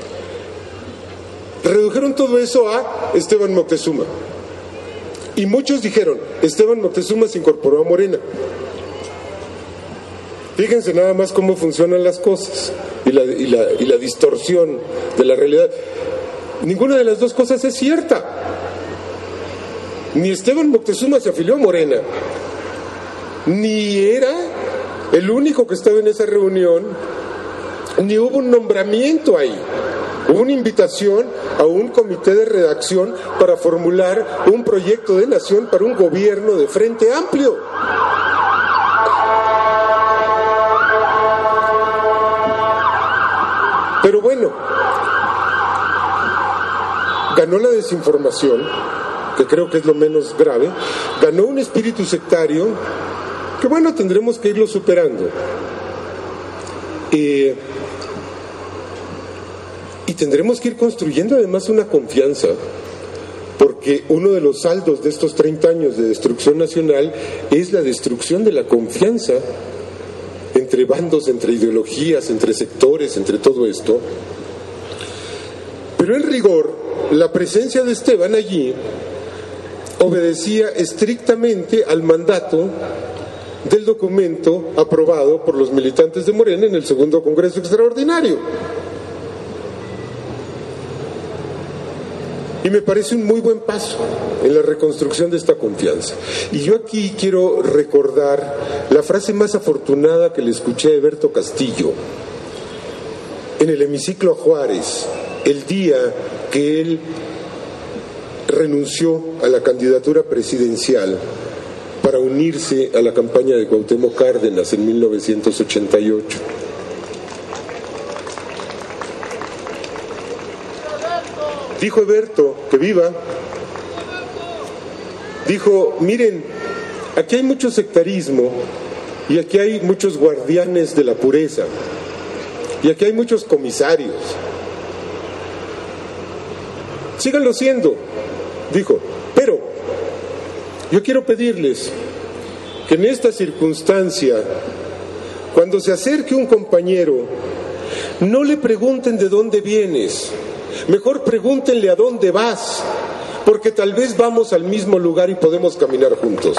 redujeron todo eso a Esteban Moctezuma. Y muchos dijeron, Esteban Moctezuma se incorporó a Morena. Fíjense nada más cómo funcionan las cosas y la, y la, y la distorsión de la realidad. Ninguna de las dos cosas es cierta. Ni Esteban Moctezuma se afilió a Morena, ni era el único que estaba en esa reunión, ni hubo un nombramiento ahí. Hubo una invitación a un comité de redacción para formular un proyecto de nación para un gobierno de Frente Amplio. Pero bueno, ganó la desinformación, que creo que es lo menos grave, ganó un espíritu sectario que, bueno, tendremos que irlo superando. Eh, y tendremos que ir construyendo además una confianza, porque uno de los saldos de estos treinta años de destrucción nacional es la destrucción de la confianza entre bandos, entre ideologías, entre sectores, entre todo esto. Pero en rigor, la presencia de Esteban allí obedecía estrictamente al mandato del documento aprobado por los militantes de Morena en el segundo Congreso Extraordinario. Y me parece un muy buen paso en la reconstrucción de esta confianza. Y yo aquí quiero recordar la frase más afortunada que le escuché a Eberto Castillo en el hemiciclo a Juárez, el día que él renunció a la candidatura presidencial para unirse a la campaña de Cuauhtémoc Cárdenas en mil novecientos ochenta y ocho. Dijo Eberto, que viva, dijo, miren, aquí hay mucho sectarismo y aquí hay muchos guardianes de la pureza y aquí hay muchos comisarios. Síganlo siendo, dijo, pero yo quiero pedirles que en esta circunstancia, cuando se acerque un compañero, no le pregunten de dónde vienes, mejor pregúntenle a dónde vas, porque tal vez vamos al mismo lugar y podemos caminar juntos.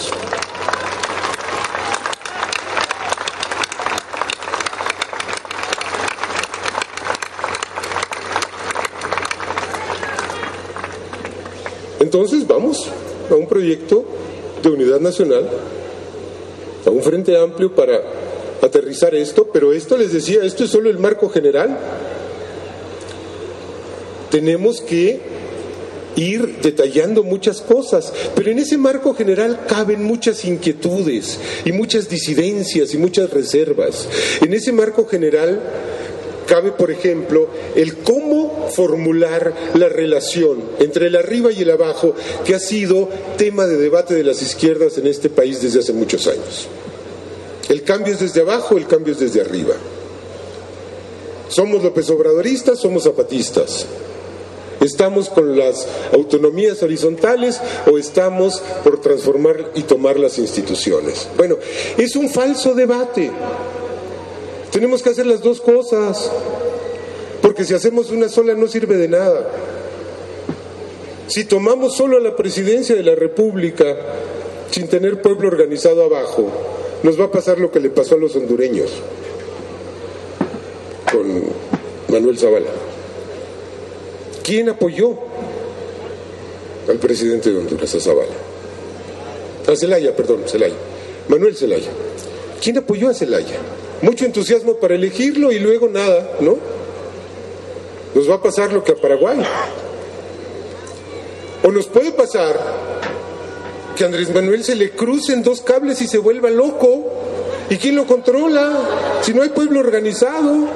Entonces vamos a un proyecto de unidad nacional, a un frente amplio para aterrizar esto, pero esto les decía, esto es solo el marco general. Tenemos que ir detallando muchas cosas, pero en ese marco general caben muchas inquietudes y muchas disidencias y muchas reservas. En ese marco general cabe, por ejemplo, el cómo formular la relación entre el arriba y el abajo, que ha sido tema de debate de las izquierdas en este país desde hace muchos años. El cambio es desde abajo, el cambio es desde arriba. ¿Somos López Obradoristas? ¿Somos zapatistas? ¿Estamos con las autonomías horizontales o estamos por transformar y tomar las instituciones? Bueno, es un falso debate. Tenemos que hacer las dos cosas, porque si hacemos una sola no sirve de nada. Si tomamos solo la presidencia de la República sin tener pueblo organizado abajo, nos va a pasar lo que le pasó a los hondureños con Manuel Zavala. ¿Quién apoyó al presidente de Honduras, a Zavala? A Zelaya, perdón, Zelaya. Manuel Zelaya. ¿Quién apoyó a Zelaya? Mucho entusiasmo para elegirlo y luego nada, ¿no? Nos va a pasar lo que a Paraguay. O nos puede pasar que a Andrés Manuel se le crucen dos cables y se vuelva loco. ¿Y quién lo controla? Si no hay pueblo organizado.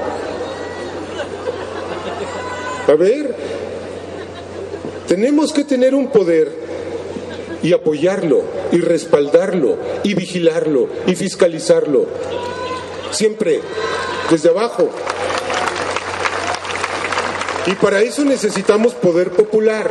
A ver, tenemos que tener un poder y apoyarlo, y respaldarlo, y vigilarlo, y fiscalizarlo. Siempre, desde abajo. Y para eso necesitamos poder popular.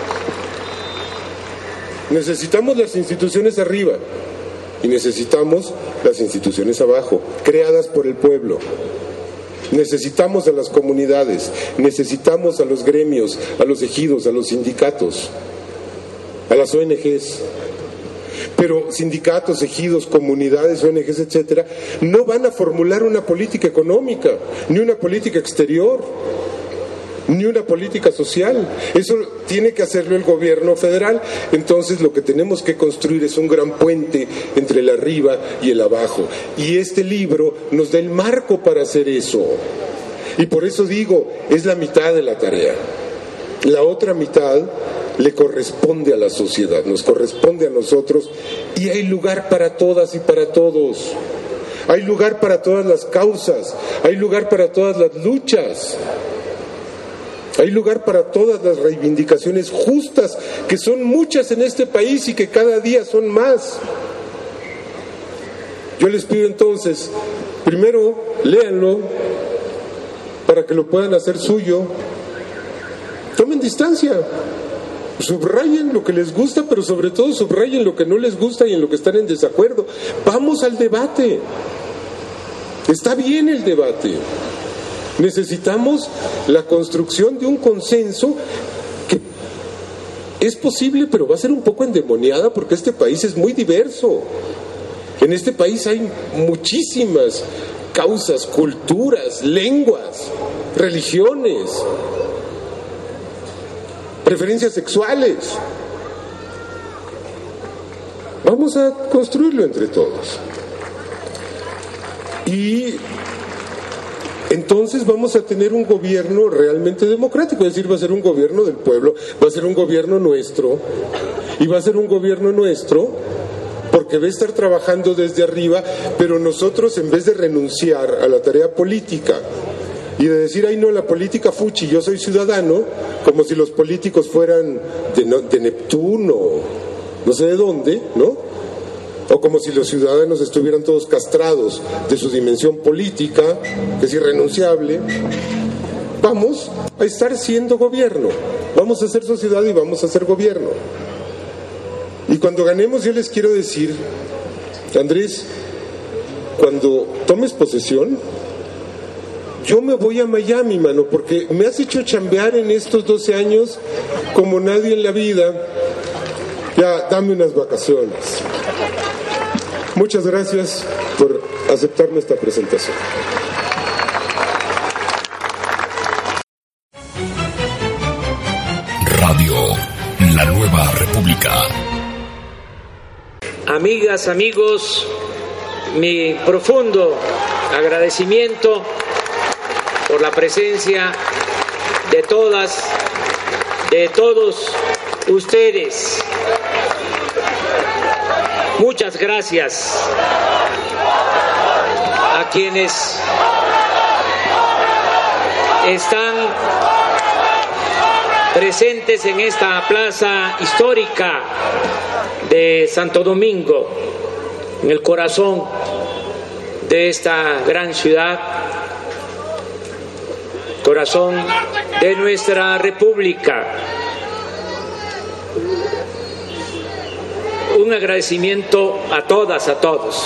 Necesitamos las instituciones arriba y necesitamos las instituciones abajo, creadas por el pueblo. Necesitamos a las comunidades, necesitamos a los gremios, a los ejidos, a los sindicatos, a las O N Ges. Pero sindicatos, ejidos, comunidades, O N Ges, etcétera, no van a formular una política económica, ni una política exterior, ni una política social. Eso tiene que hacerlo el gobierno federal. Entonces lo que tenemos que construir es un gran puente entre el arriba y el abajo. Y este libro nos da el marco para hacer eso. Y por eso digo, es la mitad de la tarea. La otra mitad le corresponde a la sociedad, nos corresponde a nosotros, y hay lugar para todas y para todos. Hay lugar para todas las causas, hay lugar para todas las luchas. Hay lugar para todas las reivindicaciones justas, que son muchas en este país y que cada día son más. Yo les pido entonces, primero, léanlo para que lo puedan hacer suyo. Tomen distancia, subrayen lo que les gusta, pero sobre todo subrayen lo que no les gusta y en lo que están en desacuerdo. Vamos al debate. Está bien el debate. Necesitamos la construcción de un consenso que es posible, pero va a ser un poco endemoniada porque este país es muy diverso. En este país hay muchísimas causas, culturas, lenguas, religiones, preferencias sexuales. Vamos a construirlo entre todos. Y entonces vamos a tener un gobierno realmente democrático, es decir, va a ser un gobierno del pueblo, va a ser un gobierno nuestro, y va a ser un gobierno nuestro porque va a estar trabajando desde arriba, pero nosotros, en vez de renunciar a la tarea política y de decir, ay no, la política fuchi, yo soy ciudadano, como si los políticos fueran de, de Neptuno, no sé de dónde, ¿no? O como si los ciudadanos estuvieran todos castrados de su dimensión política, que es irrenunciable. Vamos a estar siendo gobierno, vamos a ser sociedad y vamos a ser gobierno. Y cuando ganemos, yo les quiero decir, Andrés, cuando tomes posesión, yo me voy a Miami, mano, porque me has hecho chambear en estos doce años como nadie en la vida. Ya, dame unas vacaciones. Muchas gracias por aceptarme esta presentación. Radio La Nueva República. Amigas, amigos, mi profundo agradecimiento por la presencia de todas, de todos ustedes. Muchas gracias a quienes están presentes en esta plaza histórica de Santo Domingo, en el corazón de esta gran ciudad, corazón de nuestra República. Un agradecimiento a todas, a todos.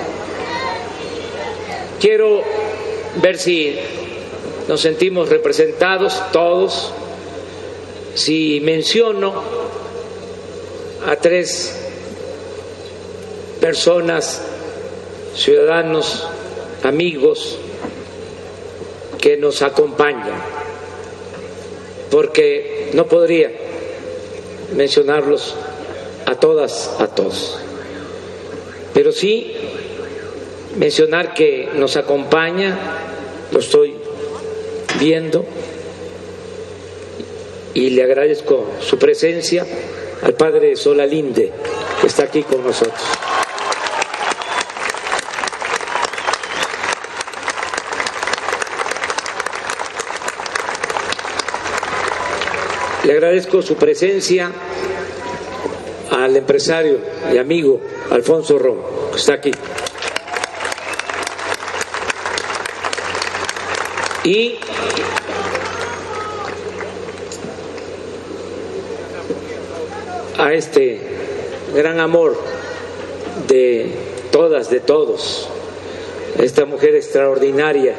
Quiero ver si nos sentimos representados todos, si menciono a tres personas, ciudadanos, amigos que nos acompañan, porque no podría mencionarlos a todas, a todos, pero sí mencionar que nos acompaña, lo estoy viendo y le agradezco su presencia, al padre Solalinde, que está aquí con nosotros. Le agradezco su presencia al empresario y amigo Alfonso Romo, que está aquí. Y a este gran amor de todas, de todos, esta mujer extraordinaria,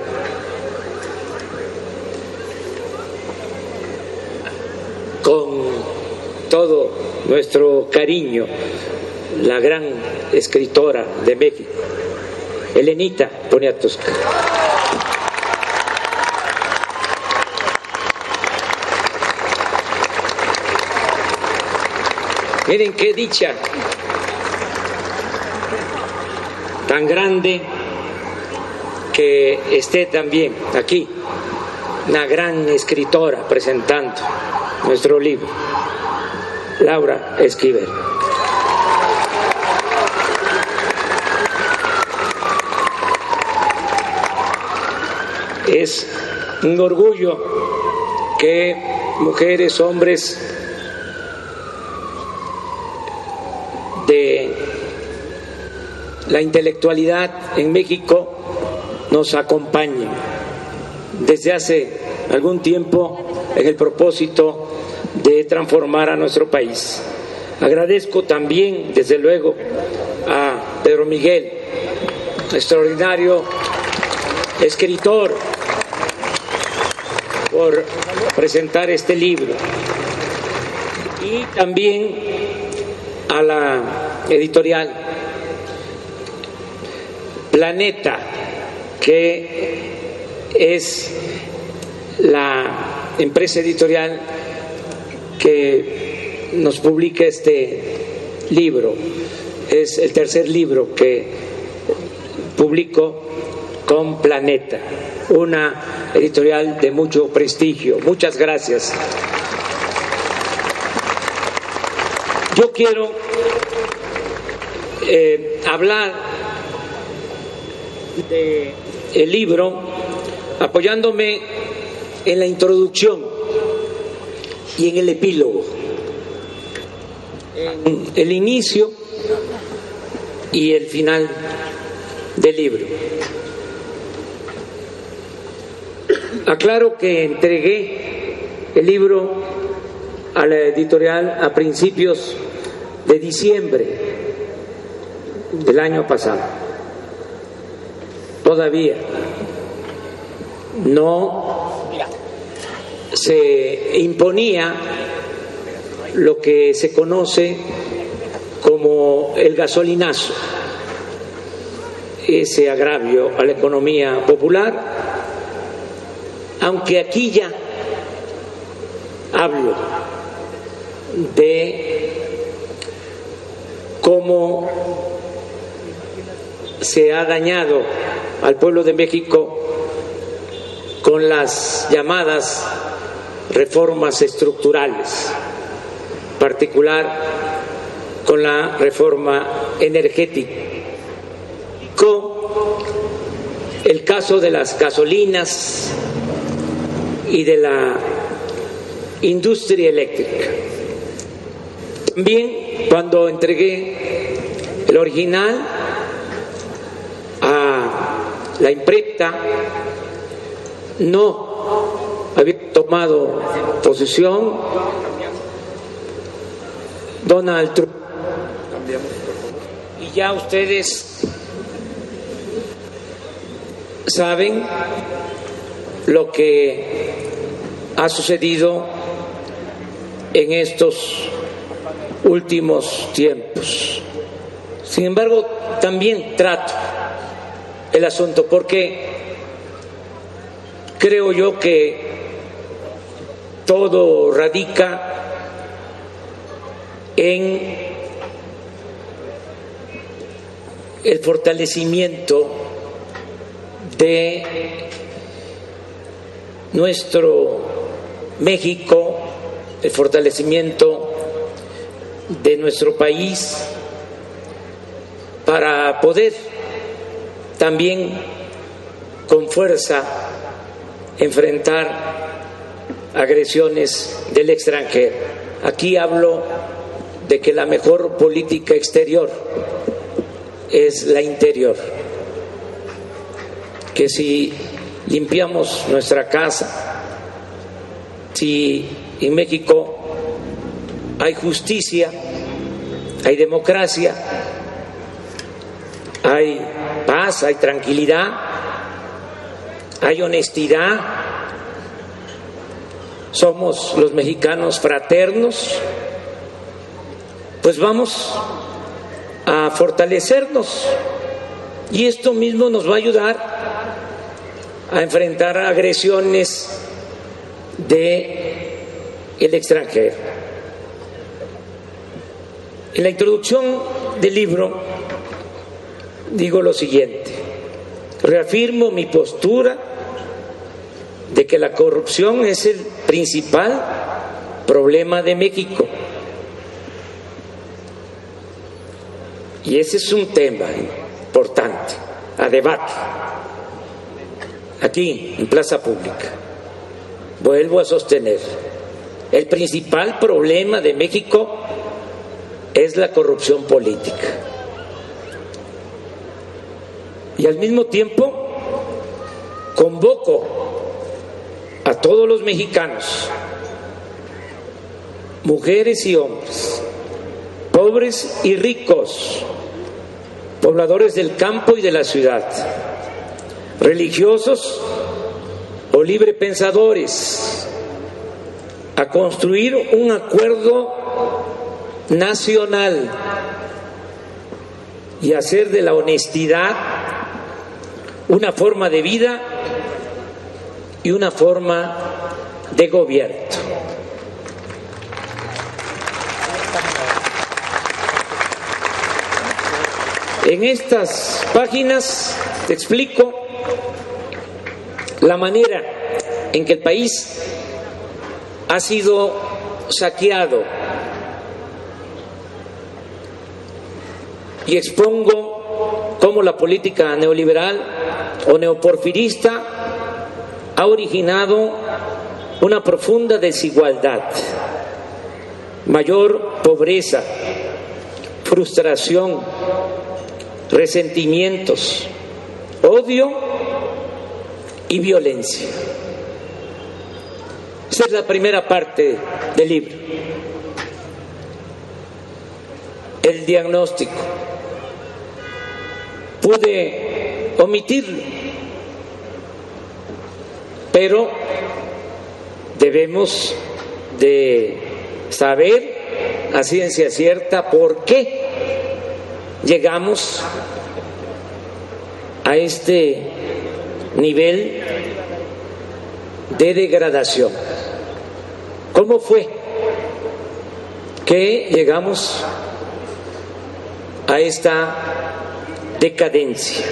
con todo nuestro cariño, la gran escritora de México, Elenita Poniatowska. Miren qué dicha tan grande que esté también aquí una gran escritora presentando nuestro libro, Laura Esquivel. Es un orgullo que mujeres, hombres de la intelectualidad en México nos acompañen desde hace algún tiempo en el propósito de transformar a nuestro país. Agradezco también, desde luego, a Pedro Miguel, extraordinario escritor, por presentar este libro, y también a la editorial Planeta, que es la empresa editorial que nos publica este libro. Es el tercer libro que publico con Planeta, una editorial de mucho prestigio. Muchas gracias. Yo quiero eh, hablar del libro apoyándome en la introducción y en el epílogo, en el inicio y el final del libro. Aclaro que entregué el libro a la editorial a principios de diciembre del año pasado. Todavía no se imponía lo que se conoce como el gasolinazo, ese agravio a la economía popular, aunque aquí ya hablo de cómo se ha dañado al pueblo de México con las llamadas reformas estructurales, en particular con la reforma energética, con el caso de las gasolinas y de la industria eléctrica. También cuando entregué el original a la imprenta, no había tomado posición Donald Trump. Y ya ustedes saben lo que ha sucedido en estos últimos tiempos. Sin embargo, también trato el asunto porque creo yo que todo radica en el fortalecimiento de nuestro México, el fortalecimiento de nuestro país para poder también con fuerza enfrentar agresiones del extranjero. Aquí hablo de que la mejor política exterior es la interior, que si limpiamos nuestra casa, si en México hay justicia, hay democracia, hay paz, hay tranquilidad, hay honestidad, somos los mexicanos fraternos, pues vamos a fortalecernos y esto mismo nos va a ayudar a enfrentar agresiones de el extranjero. En la introducción del libro digo lo siguiente: reafirmo mi postura de que la corrupción es el principal problema de México. Y ese es un tema importante a debate aquí en Plaza Pública. Vuelvo a sostener, el principal problema de México es la corrupción política. Y al mismo tiempo convoco a todos los mexicanos, mujeres y hombres, pobres y ricos, pobladores del campo y de la ciudad, religiosos o librepensadores, a construir un acuerdo nacional y hacer de la honestidad una forma de vida y una forma de gobierno. En estas páginas te explico la manera en que el país ha sido saqueado y expongo cómo la política neoliberal o neoporfirista ha originado una profunda desigualdad, mayor pobreza, frustración, resentimientos, odio y violencia. Esa es la primera parte del libro. El diagnóstico. Pude omitir pero debemos de saber a ciencia cierta por qué llegamos a este nivel de degradación. ¿Cómo fue que llegamos a esta decadencia?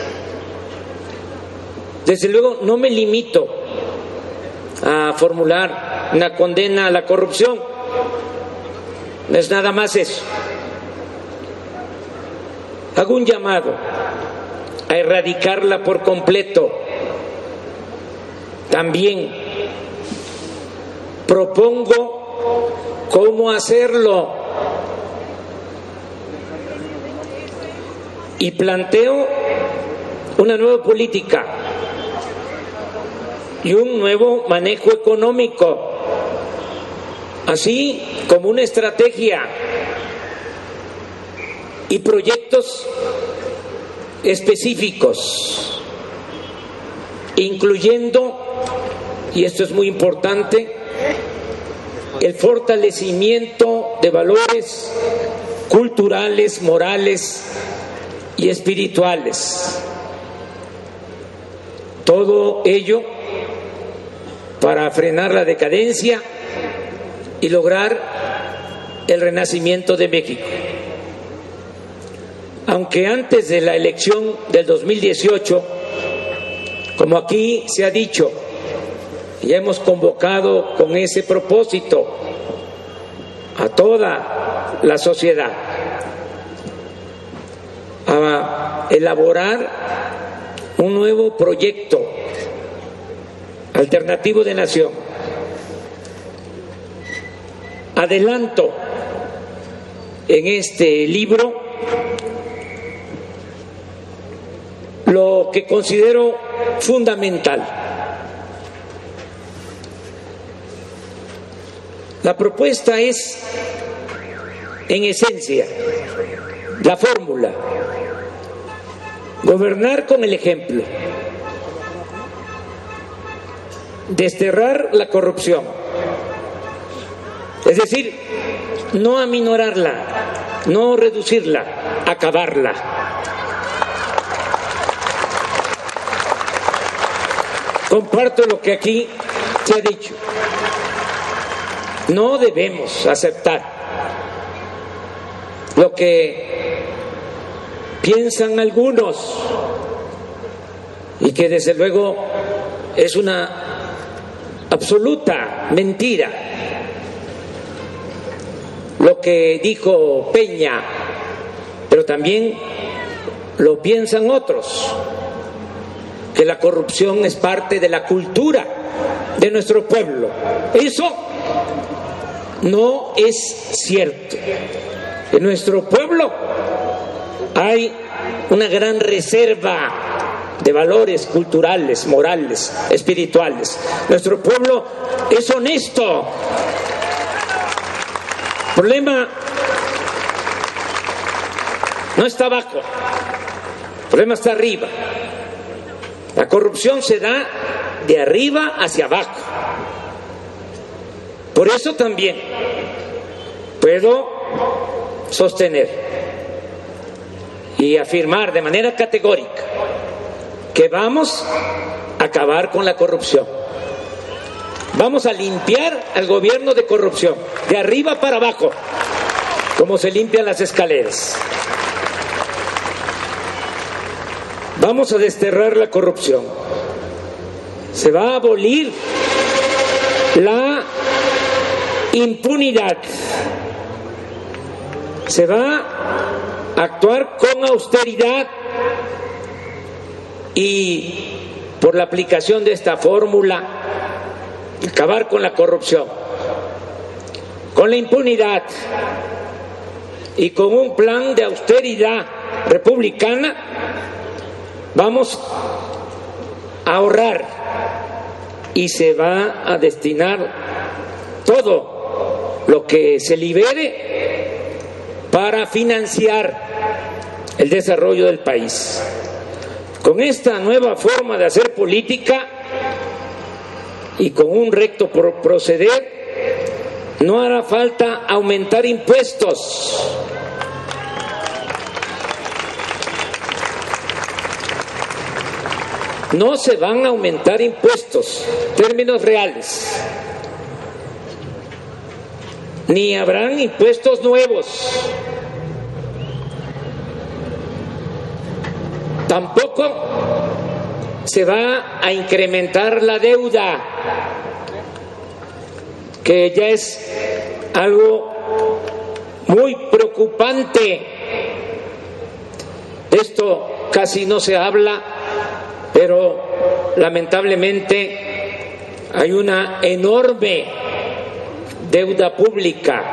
Desde luego no me limito a formular una condena a la corrupción, no es nada más eso. Hago un llamado a erradicarla por completo. También propongo cómo hacerlo y planteo una nueva política y un nuevo manejo económico, así como una estrategia y proyectos específicos, incluyendo, y esto es muy importante, el fortalecimiento de valores culturales, morales y espirituales. Todo ello para frenar la decadencia y lograr el renacimiento de México. Aunque antes de la elección del dos mil dieciocho, como aquí se ha dicho, ya hemos convocado con ese propósito a toda la sociedad a elaborar un nuevo proyecto alternativo de nación. Adelanto en este libro lo que considero fundamental. La propuesta es, en esencia, la fórmula: gobernar con el ejemplo, desterrar la corrupción, es decir, no aminorarla, no reducirla, acabarla. Comparto lo que aquí se ha dicho. No debemos aceptar lo que piensan algunos y que desde luego es una absoluta mentira. Lo que dijo Peña, pero también lo piensan otros, que la corrupción es parte de la cultura de nuestro pueblo. Eso no es cierto. En nuestro pueblo hay una gran reserva de valores culturales, morales, espirituales. Nuestro pueblo es honesto. El problema no está abajo, el problema está arriba. La corrupción se da de arriba hacia abajo. Por eso también puedo sostener y afirmar de manera categórica que vamos a acabar con la corrupción. Vamos a limpiar al gobierno de corrupción, de arriba para abajo, como se limpian las escaleras. Vamos a desterrar la corrupción. Se va a abolir la impunidad. Se va a actuar con austeridad y por la aplicación de esta fórmula acabar con la corrupción, con la impunidad y con un plan de austeridad republicana. Vamos a ahorrar y se va a destinar todo lo que se libere para financiar el desarrollo del país. Con esta nueva forma de hacer política y con un recto proceder, no hará falta aumentar impuestos. No se van a aumentar impuestos, términos reales, ni habrán impuestos nuevos. Tampoco se va a incrementar la deuda, que ya es algo muy preocupante. De esto casi no se habla, pero lamentablemente hay una enorme deuda pública.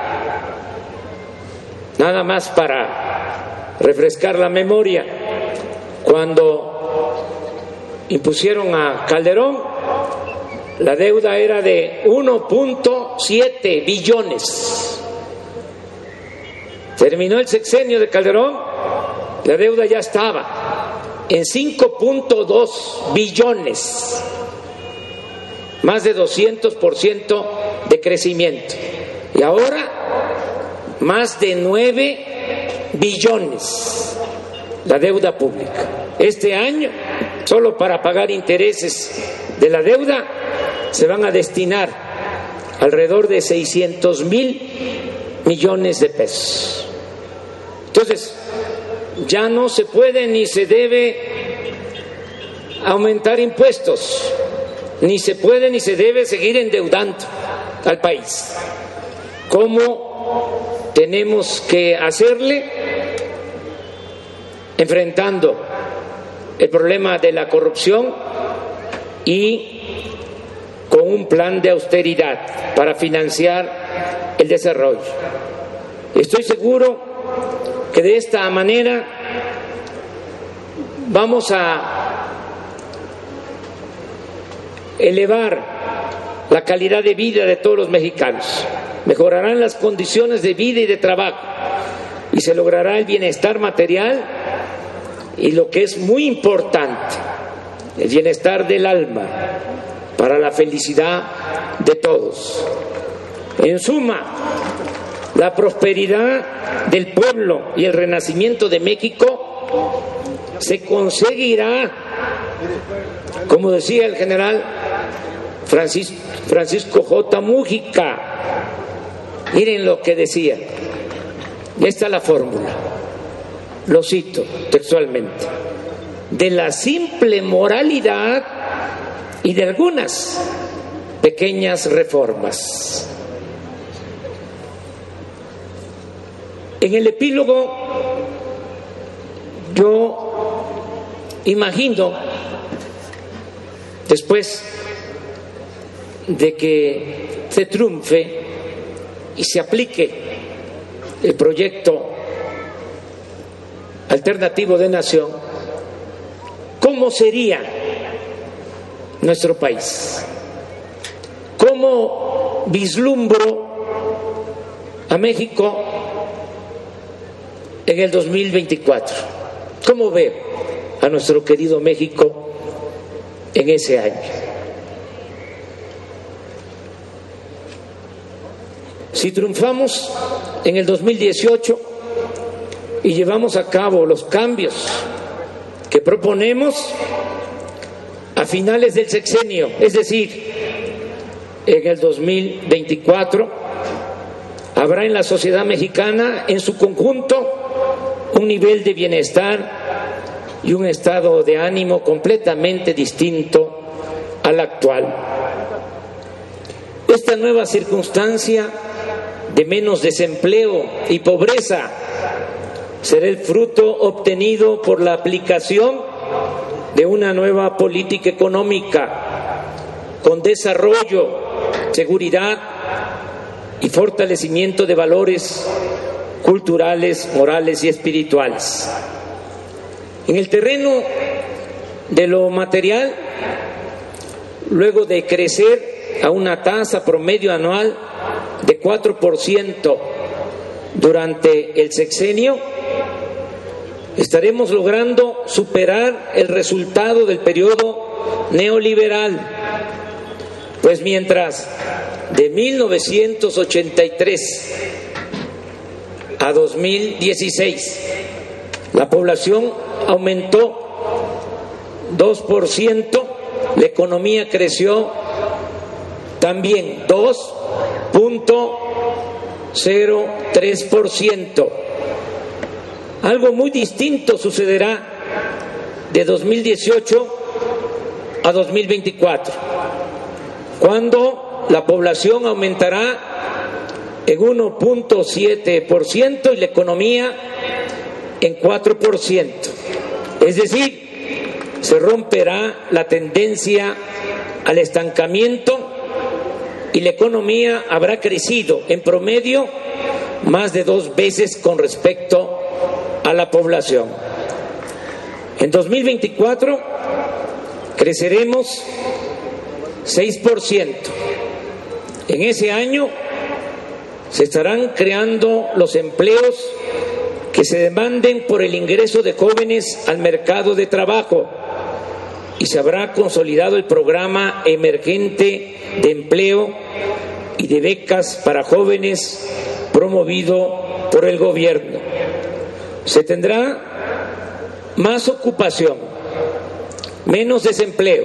Nada más para refrescar la memoria, cuando impusieron a Calderón, la deuda era de uno punto siete billones. Terminó el sexenio de Calderón, la deuda ya estaba en cinco punto dos billones, más de doscientos por ciento de crecimiento. Y ahora, más de nueve billones la deuda pública. Este año, solo para pagar intereses de la deuda, se van a destinar alrededor de seiscientos mil millones de pesos. Entonces, ya no se puede ni se debe aumentar impuestos, ni se puede ni se debe seguir endeudando al país. ¿Cómo tenemos que hacerle? Enfrentando el problema de la corrupción y con un plan de austeridad para financiar el desarrollo. Estoy seguro que de esta manera vamos a elevar la calidad de vida de todos los mexicanos, mejorarán las condiciones de vida y de trabajo y se logrará el bienestar material y, lo que es muy importante, el bienestar del alma para la felicidad de todos. En suma, la prosperidad del pueblo y el renacimiento de México se conseguirá, como decía el general Francisco, Francisco J. Mújica. Miren lo que decía. Esta es la fórmula. Lo cito textualmente: de la simple moralidad y de algunas pequeñas reformas. En el epílogo yo imagino, después de que se triunfe y se aplique el proyecto alternativo de nación, ¿cómo sería nuestro país? ¿Cómo vislumbro a México en el dos mil veinticuatro? ¿Cómo veo a nuestro querido México en ese año? Si triunfamos en el dos mil dieciocho y llevamos a cabo los cambios que proponemos a finales del sexenio, es decir, en el dos mil veinticuatro, habrá en la sociedad mexicana en su conjunto un nivel de bienestar y un estado de ánimo completamente distinto al actual. Esta nueva circunstancia de menos desempleo y pobreza será el fruto obtenido por la aplicación de una nueva política económica con desarrollo, seguridad y fortalecimiento de valores culturales, morales y espirituales. En el terreno de lo material, luego de crecer a una tasa promedio anual de cuatro por ciento durante el sexenio, estaremos logrando superar el resultado del periodo neoliberal, Pues mientras de mil novecientos ochenta y tres a dos mil dieciséis la población aumentó dos por ciento, la economía creció también dos punto cero tres por ciento. Algo muy distinto sucederá de dos mil dieciocho a dos mil veinticuatro, cuando la población aumentará en uno punto siete por ciento y la economía en cuatro por ciento. Es decir, se romperá la tendencia al estancamiento y la economía habrá crecido en promedio más de dos veces con respecto a la población. En dos mil veinticuatro creceremos seis por ciento. En ese año se estarán creando los empleos que se demanden por el ingreso de jóvenes al mercado de trabajo y se habrá consolidado el programa emergente de empleo y de becas para jóvenes promovido por el gobierno. Se tendrá más ocupación, menos desempleo,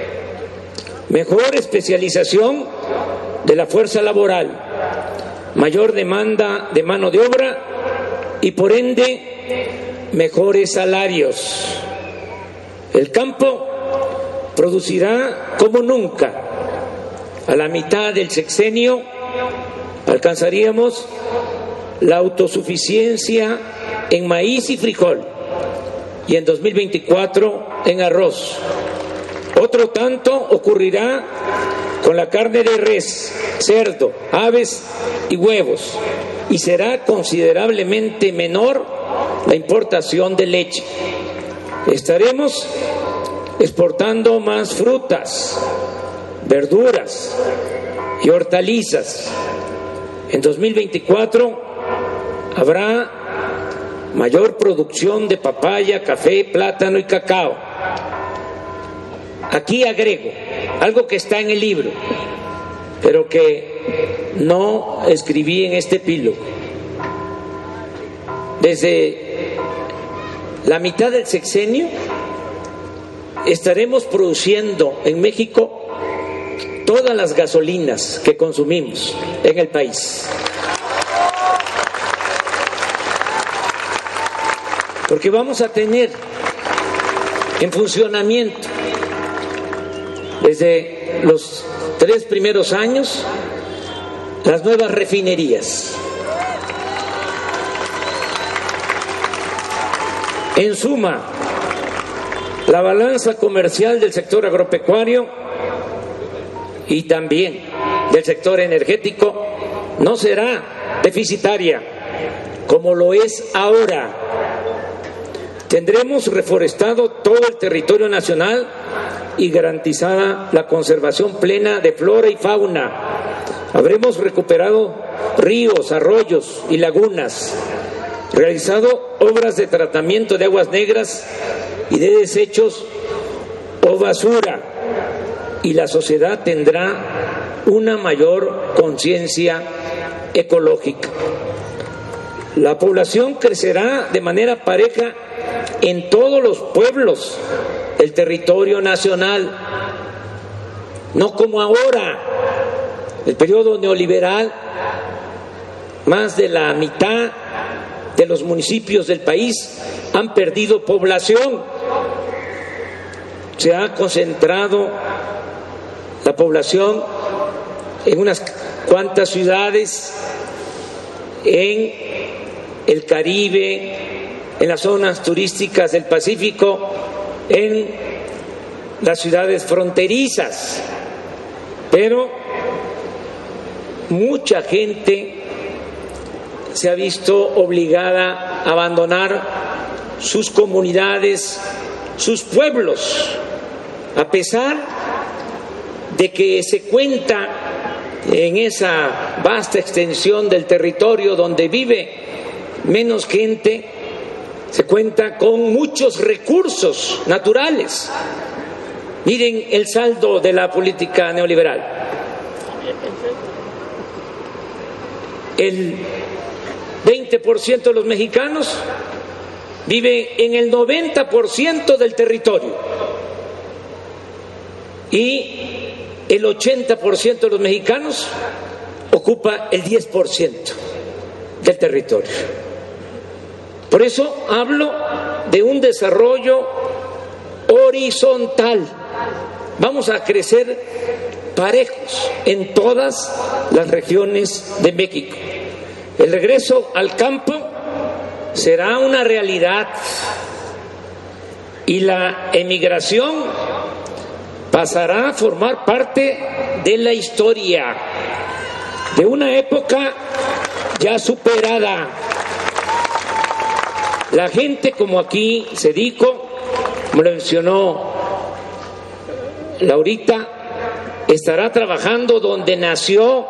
mejor especialización de la fuerza laboral, mayor demanda de mano de obra y por ende mejores salarios. El campo producirá como nunca. A la mitad del sexenio alcanzaríamos la autosuficiencia en maíz y frijol y en dos mil veinticuatro en arroz. Otro tanto ocurrirá con la carne de res, cerdo, aves y huevos, y será considerablemente menor la importación de leche. Estaremos exportando más frutas, verduras y hortalizas. En dos mil veinticuatro habrá mayor producción de papaya, café, plátano y cacao. Aquí agrego algo que está en el libro, pero que no escribí en este epílogo. Desde la mitad del sexenio estaremos produciendo en México todas las gasolinas que consumimos en el país. Porque vamos a tener en funcionamiento desde los tres primeros años las nuevas refinerías. En suma, la balanza comercial del sector agropecuario y también del sector energético no será deficitaria como lo es ahora. Tendremos reforestado todo el territorio nacional y garantizada la conservación plena de flora y fauna. Habremos recuperado ríos, arroyos y lagunas, realizado obras de tratamiento de aguas negras y de desechos o basura, y la sociedad tendrá una mayor conciencia ecológica. La población crecerá de manera pareja en todos los pueblos del territorio nacional, no como ahora, el periodo neoliberal, más de la mitad de los municipios del país han perdido población. Se ha concentrado la población en unas cuantas ciudades, en el Caribe, en las zonas turísticas del Pacífico, en las ciudades fronterizas, pero mucha gente se ha visto obligada a abandonar sus comunidades, sus pueblos, a pesar de que se cuenta en esa vasta extensión del territorio donde vive menos gente, se cuenta con muchos recursos naturales. Miren el saldo de la política neoliberal. el veinte por ciento de los mexicanos vive en el noventa por ciento del territorio y el ochenta por ciento de los mexicanos ocupa el diez por ciento del territorio. Por eso hablo de un desarrollo horizontal. Vamos a crecer parejos en todas las regiones de México. El regreso al campo será una realidad y la emigración pasará a formar parte de la historia de una época ya superada. La gente, como aquí se dijo, como lo mencionó Laurita, estará trabajando donde nació,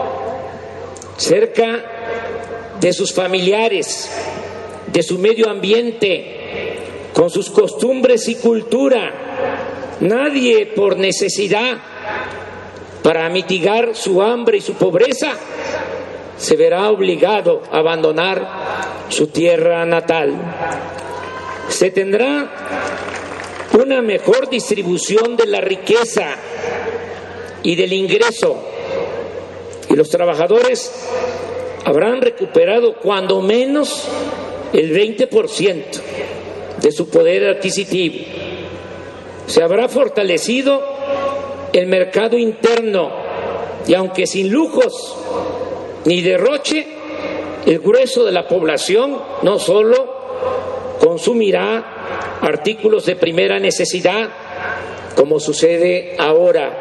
cerca de sus familiares, de su medio ambiente, con sus costumbres y cultura. Nadie por necesidad, para mitigar su hambre y su pobreza, se verá obligado a abandonar su tierra natal. Se tendrá una mejor distribución de la riqueza y del ingreso, y los trabajadores habrán recuperado cuando menos el veinte por ciento de su poder adquisitivo. Se habrá fortalecido el mercado interno y, aunque sin lujos ni derroche, el grueso de la población no solo consumirá artículos de primera necesidad, como sucede ahora.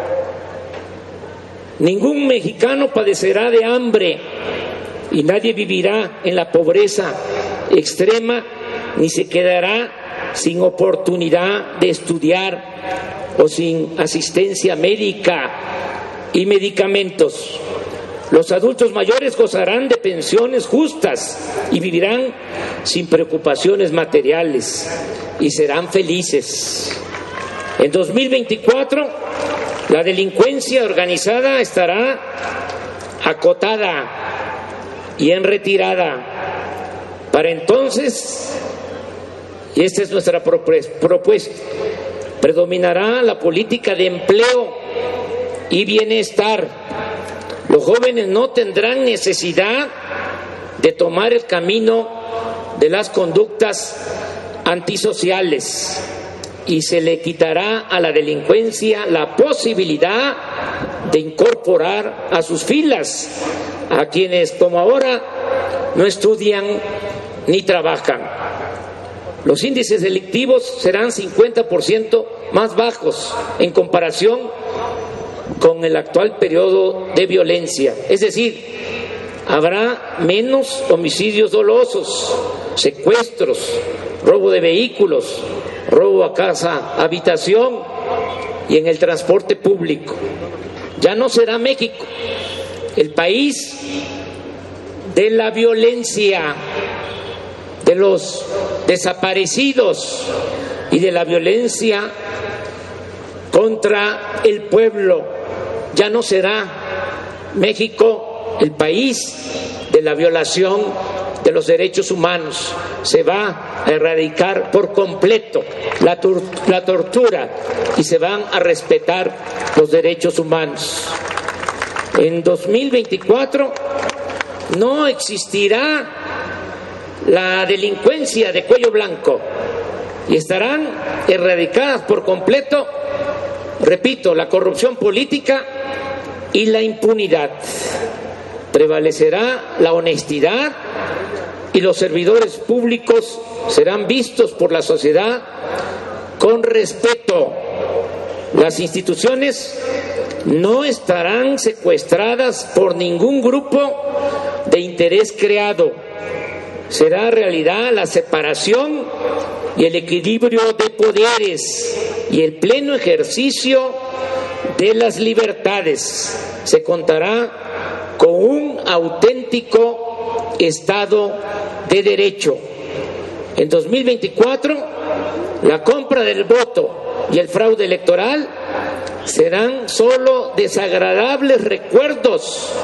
Ningún mexicano padecerá de hambre y nadie vivirá en la pobreza extrema ni se quedará sin oportunidad de estudiar o sin asistencia médica y medicamentos. Los adultos mayores gozarán de pensiones justas y vivirán sin preocupaciones materiales y serán felices. En dos mil veinticuatro, la delincuencia organizada estará acotada y en retirada. Para entonces, y esta es nuestra propuesta, predominará la política de empleo y bienestar. Los jóvenes no tendrán necesidad de tomar el camino de las conductas antisociales y se le quitará a la delincuencia la posibilidad de incorporar a sus filas a quienes, como ahora, no estudian ni trabajan. Los índices delictivos serán cincuenta por ciento más bajos en comparación con el actual periodo de violencia. Es decir, habrá menos homicidios dolosos, secuestros, robo de vehículos, robo a casa, habitación y en el transporte público. Ya no será México el país de la violencia, de los desaparecidos y de la violencia contra el pueblo. Ya no será México el país de la violación de los derechos humanos. Se va a erradicar por completo la, tor- la tortura y se van a respetar los derechos humanos. En dos mil veinticuatro no existirá la delincuencia de cuello blanco y estarán erradicadas por completo, repito, la corrupción política y la impunidad. Prevalecerá la honestidad y los servidores públicos serán vistos por la sociedad con respeto. Las instituciones no estarán secuestradas por ningún grupo de interés creado. Será realidad la separación y el equilibrio de poderes y el pleno ejercicio de las libertades. Se contará con un auténtico Estado de Derecho. En dos mil veinticuatro, la compra del voto y el fraude electoral serán solo desagradables recuerdos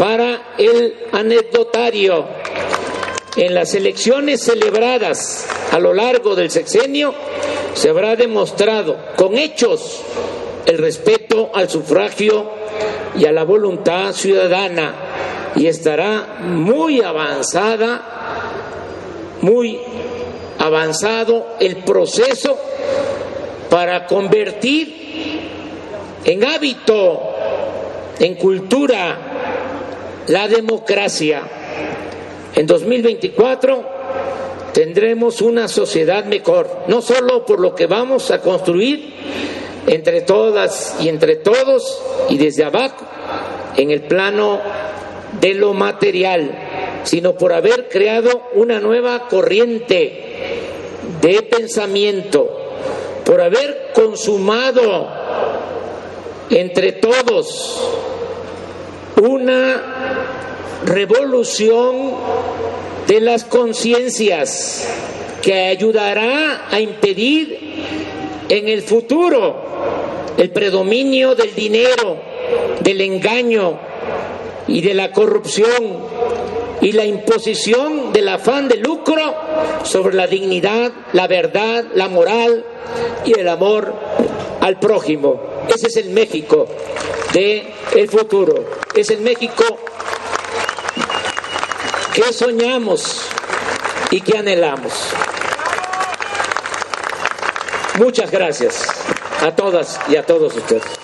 para el anecdotario. En las elecciones celebradas a lo largo del sexenio se habrá demostrado con hechos el respeto al sufragio y a la voluntad ciudadana, y estará muy avanzada, muy avanzado el proceso para convertir en hábito, en cultura, la democracia. En dos mil veinticuatro tendremos una sociedad mejor, no solo por lo que vamos a construir entre todas y entre todos y desde abajo en el plano de lo material, sino por haber creado una nueva corriente de pensamiento, por haber consumado entre todos una revolución de las conciencias que ayudará a impedir en el futuro el predominio del dinero, del engaño y de la corrupción y la imposición del afán de lucro sobre la dignidad, la verdad, la moral y el amor al prójimo. Ese es el México del futuro, es el México que soñamos y que anhelamos. Muchas gracias a todas y a todos ustedes.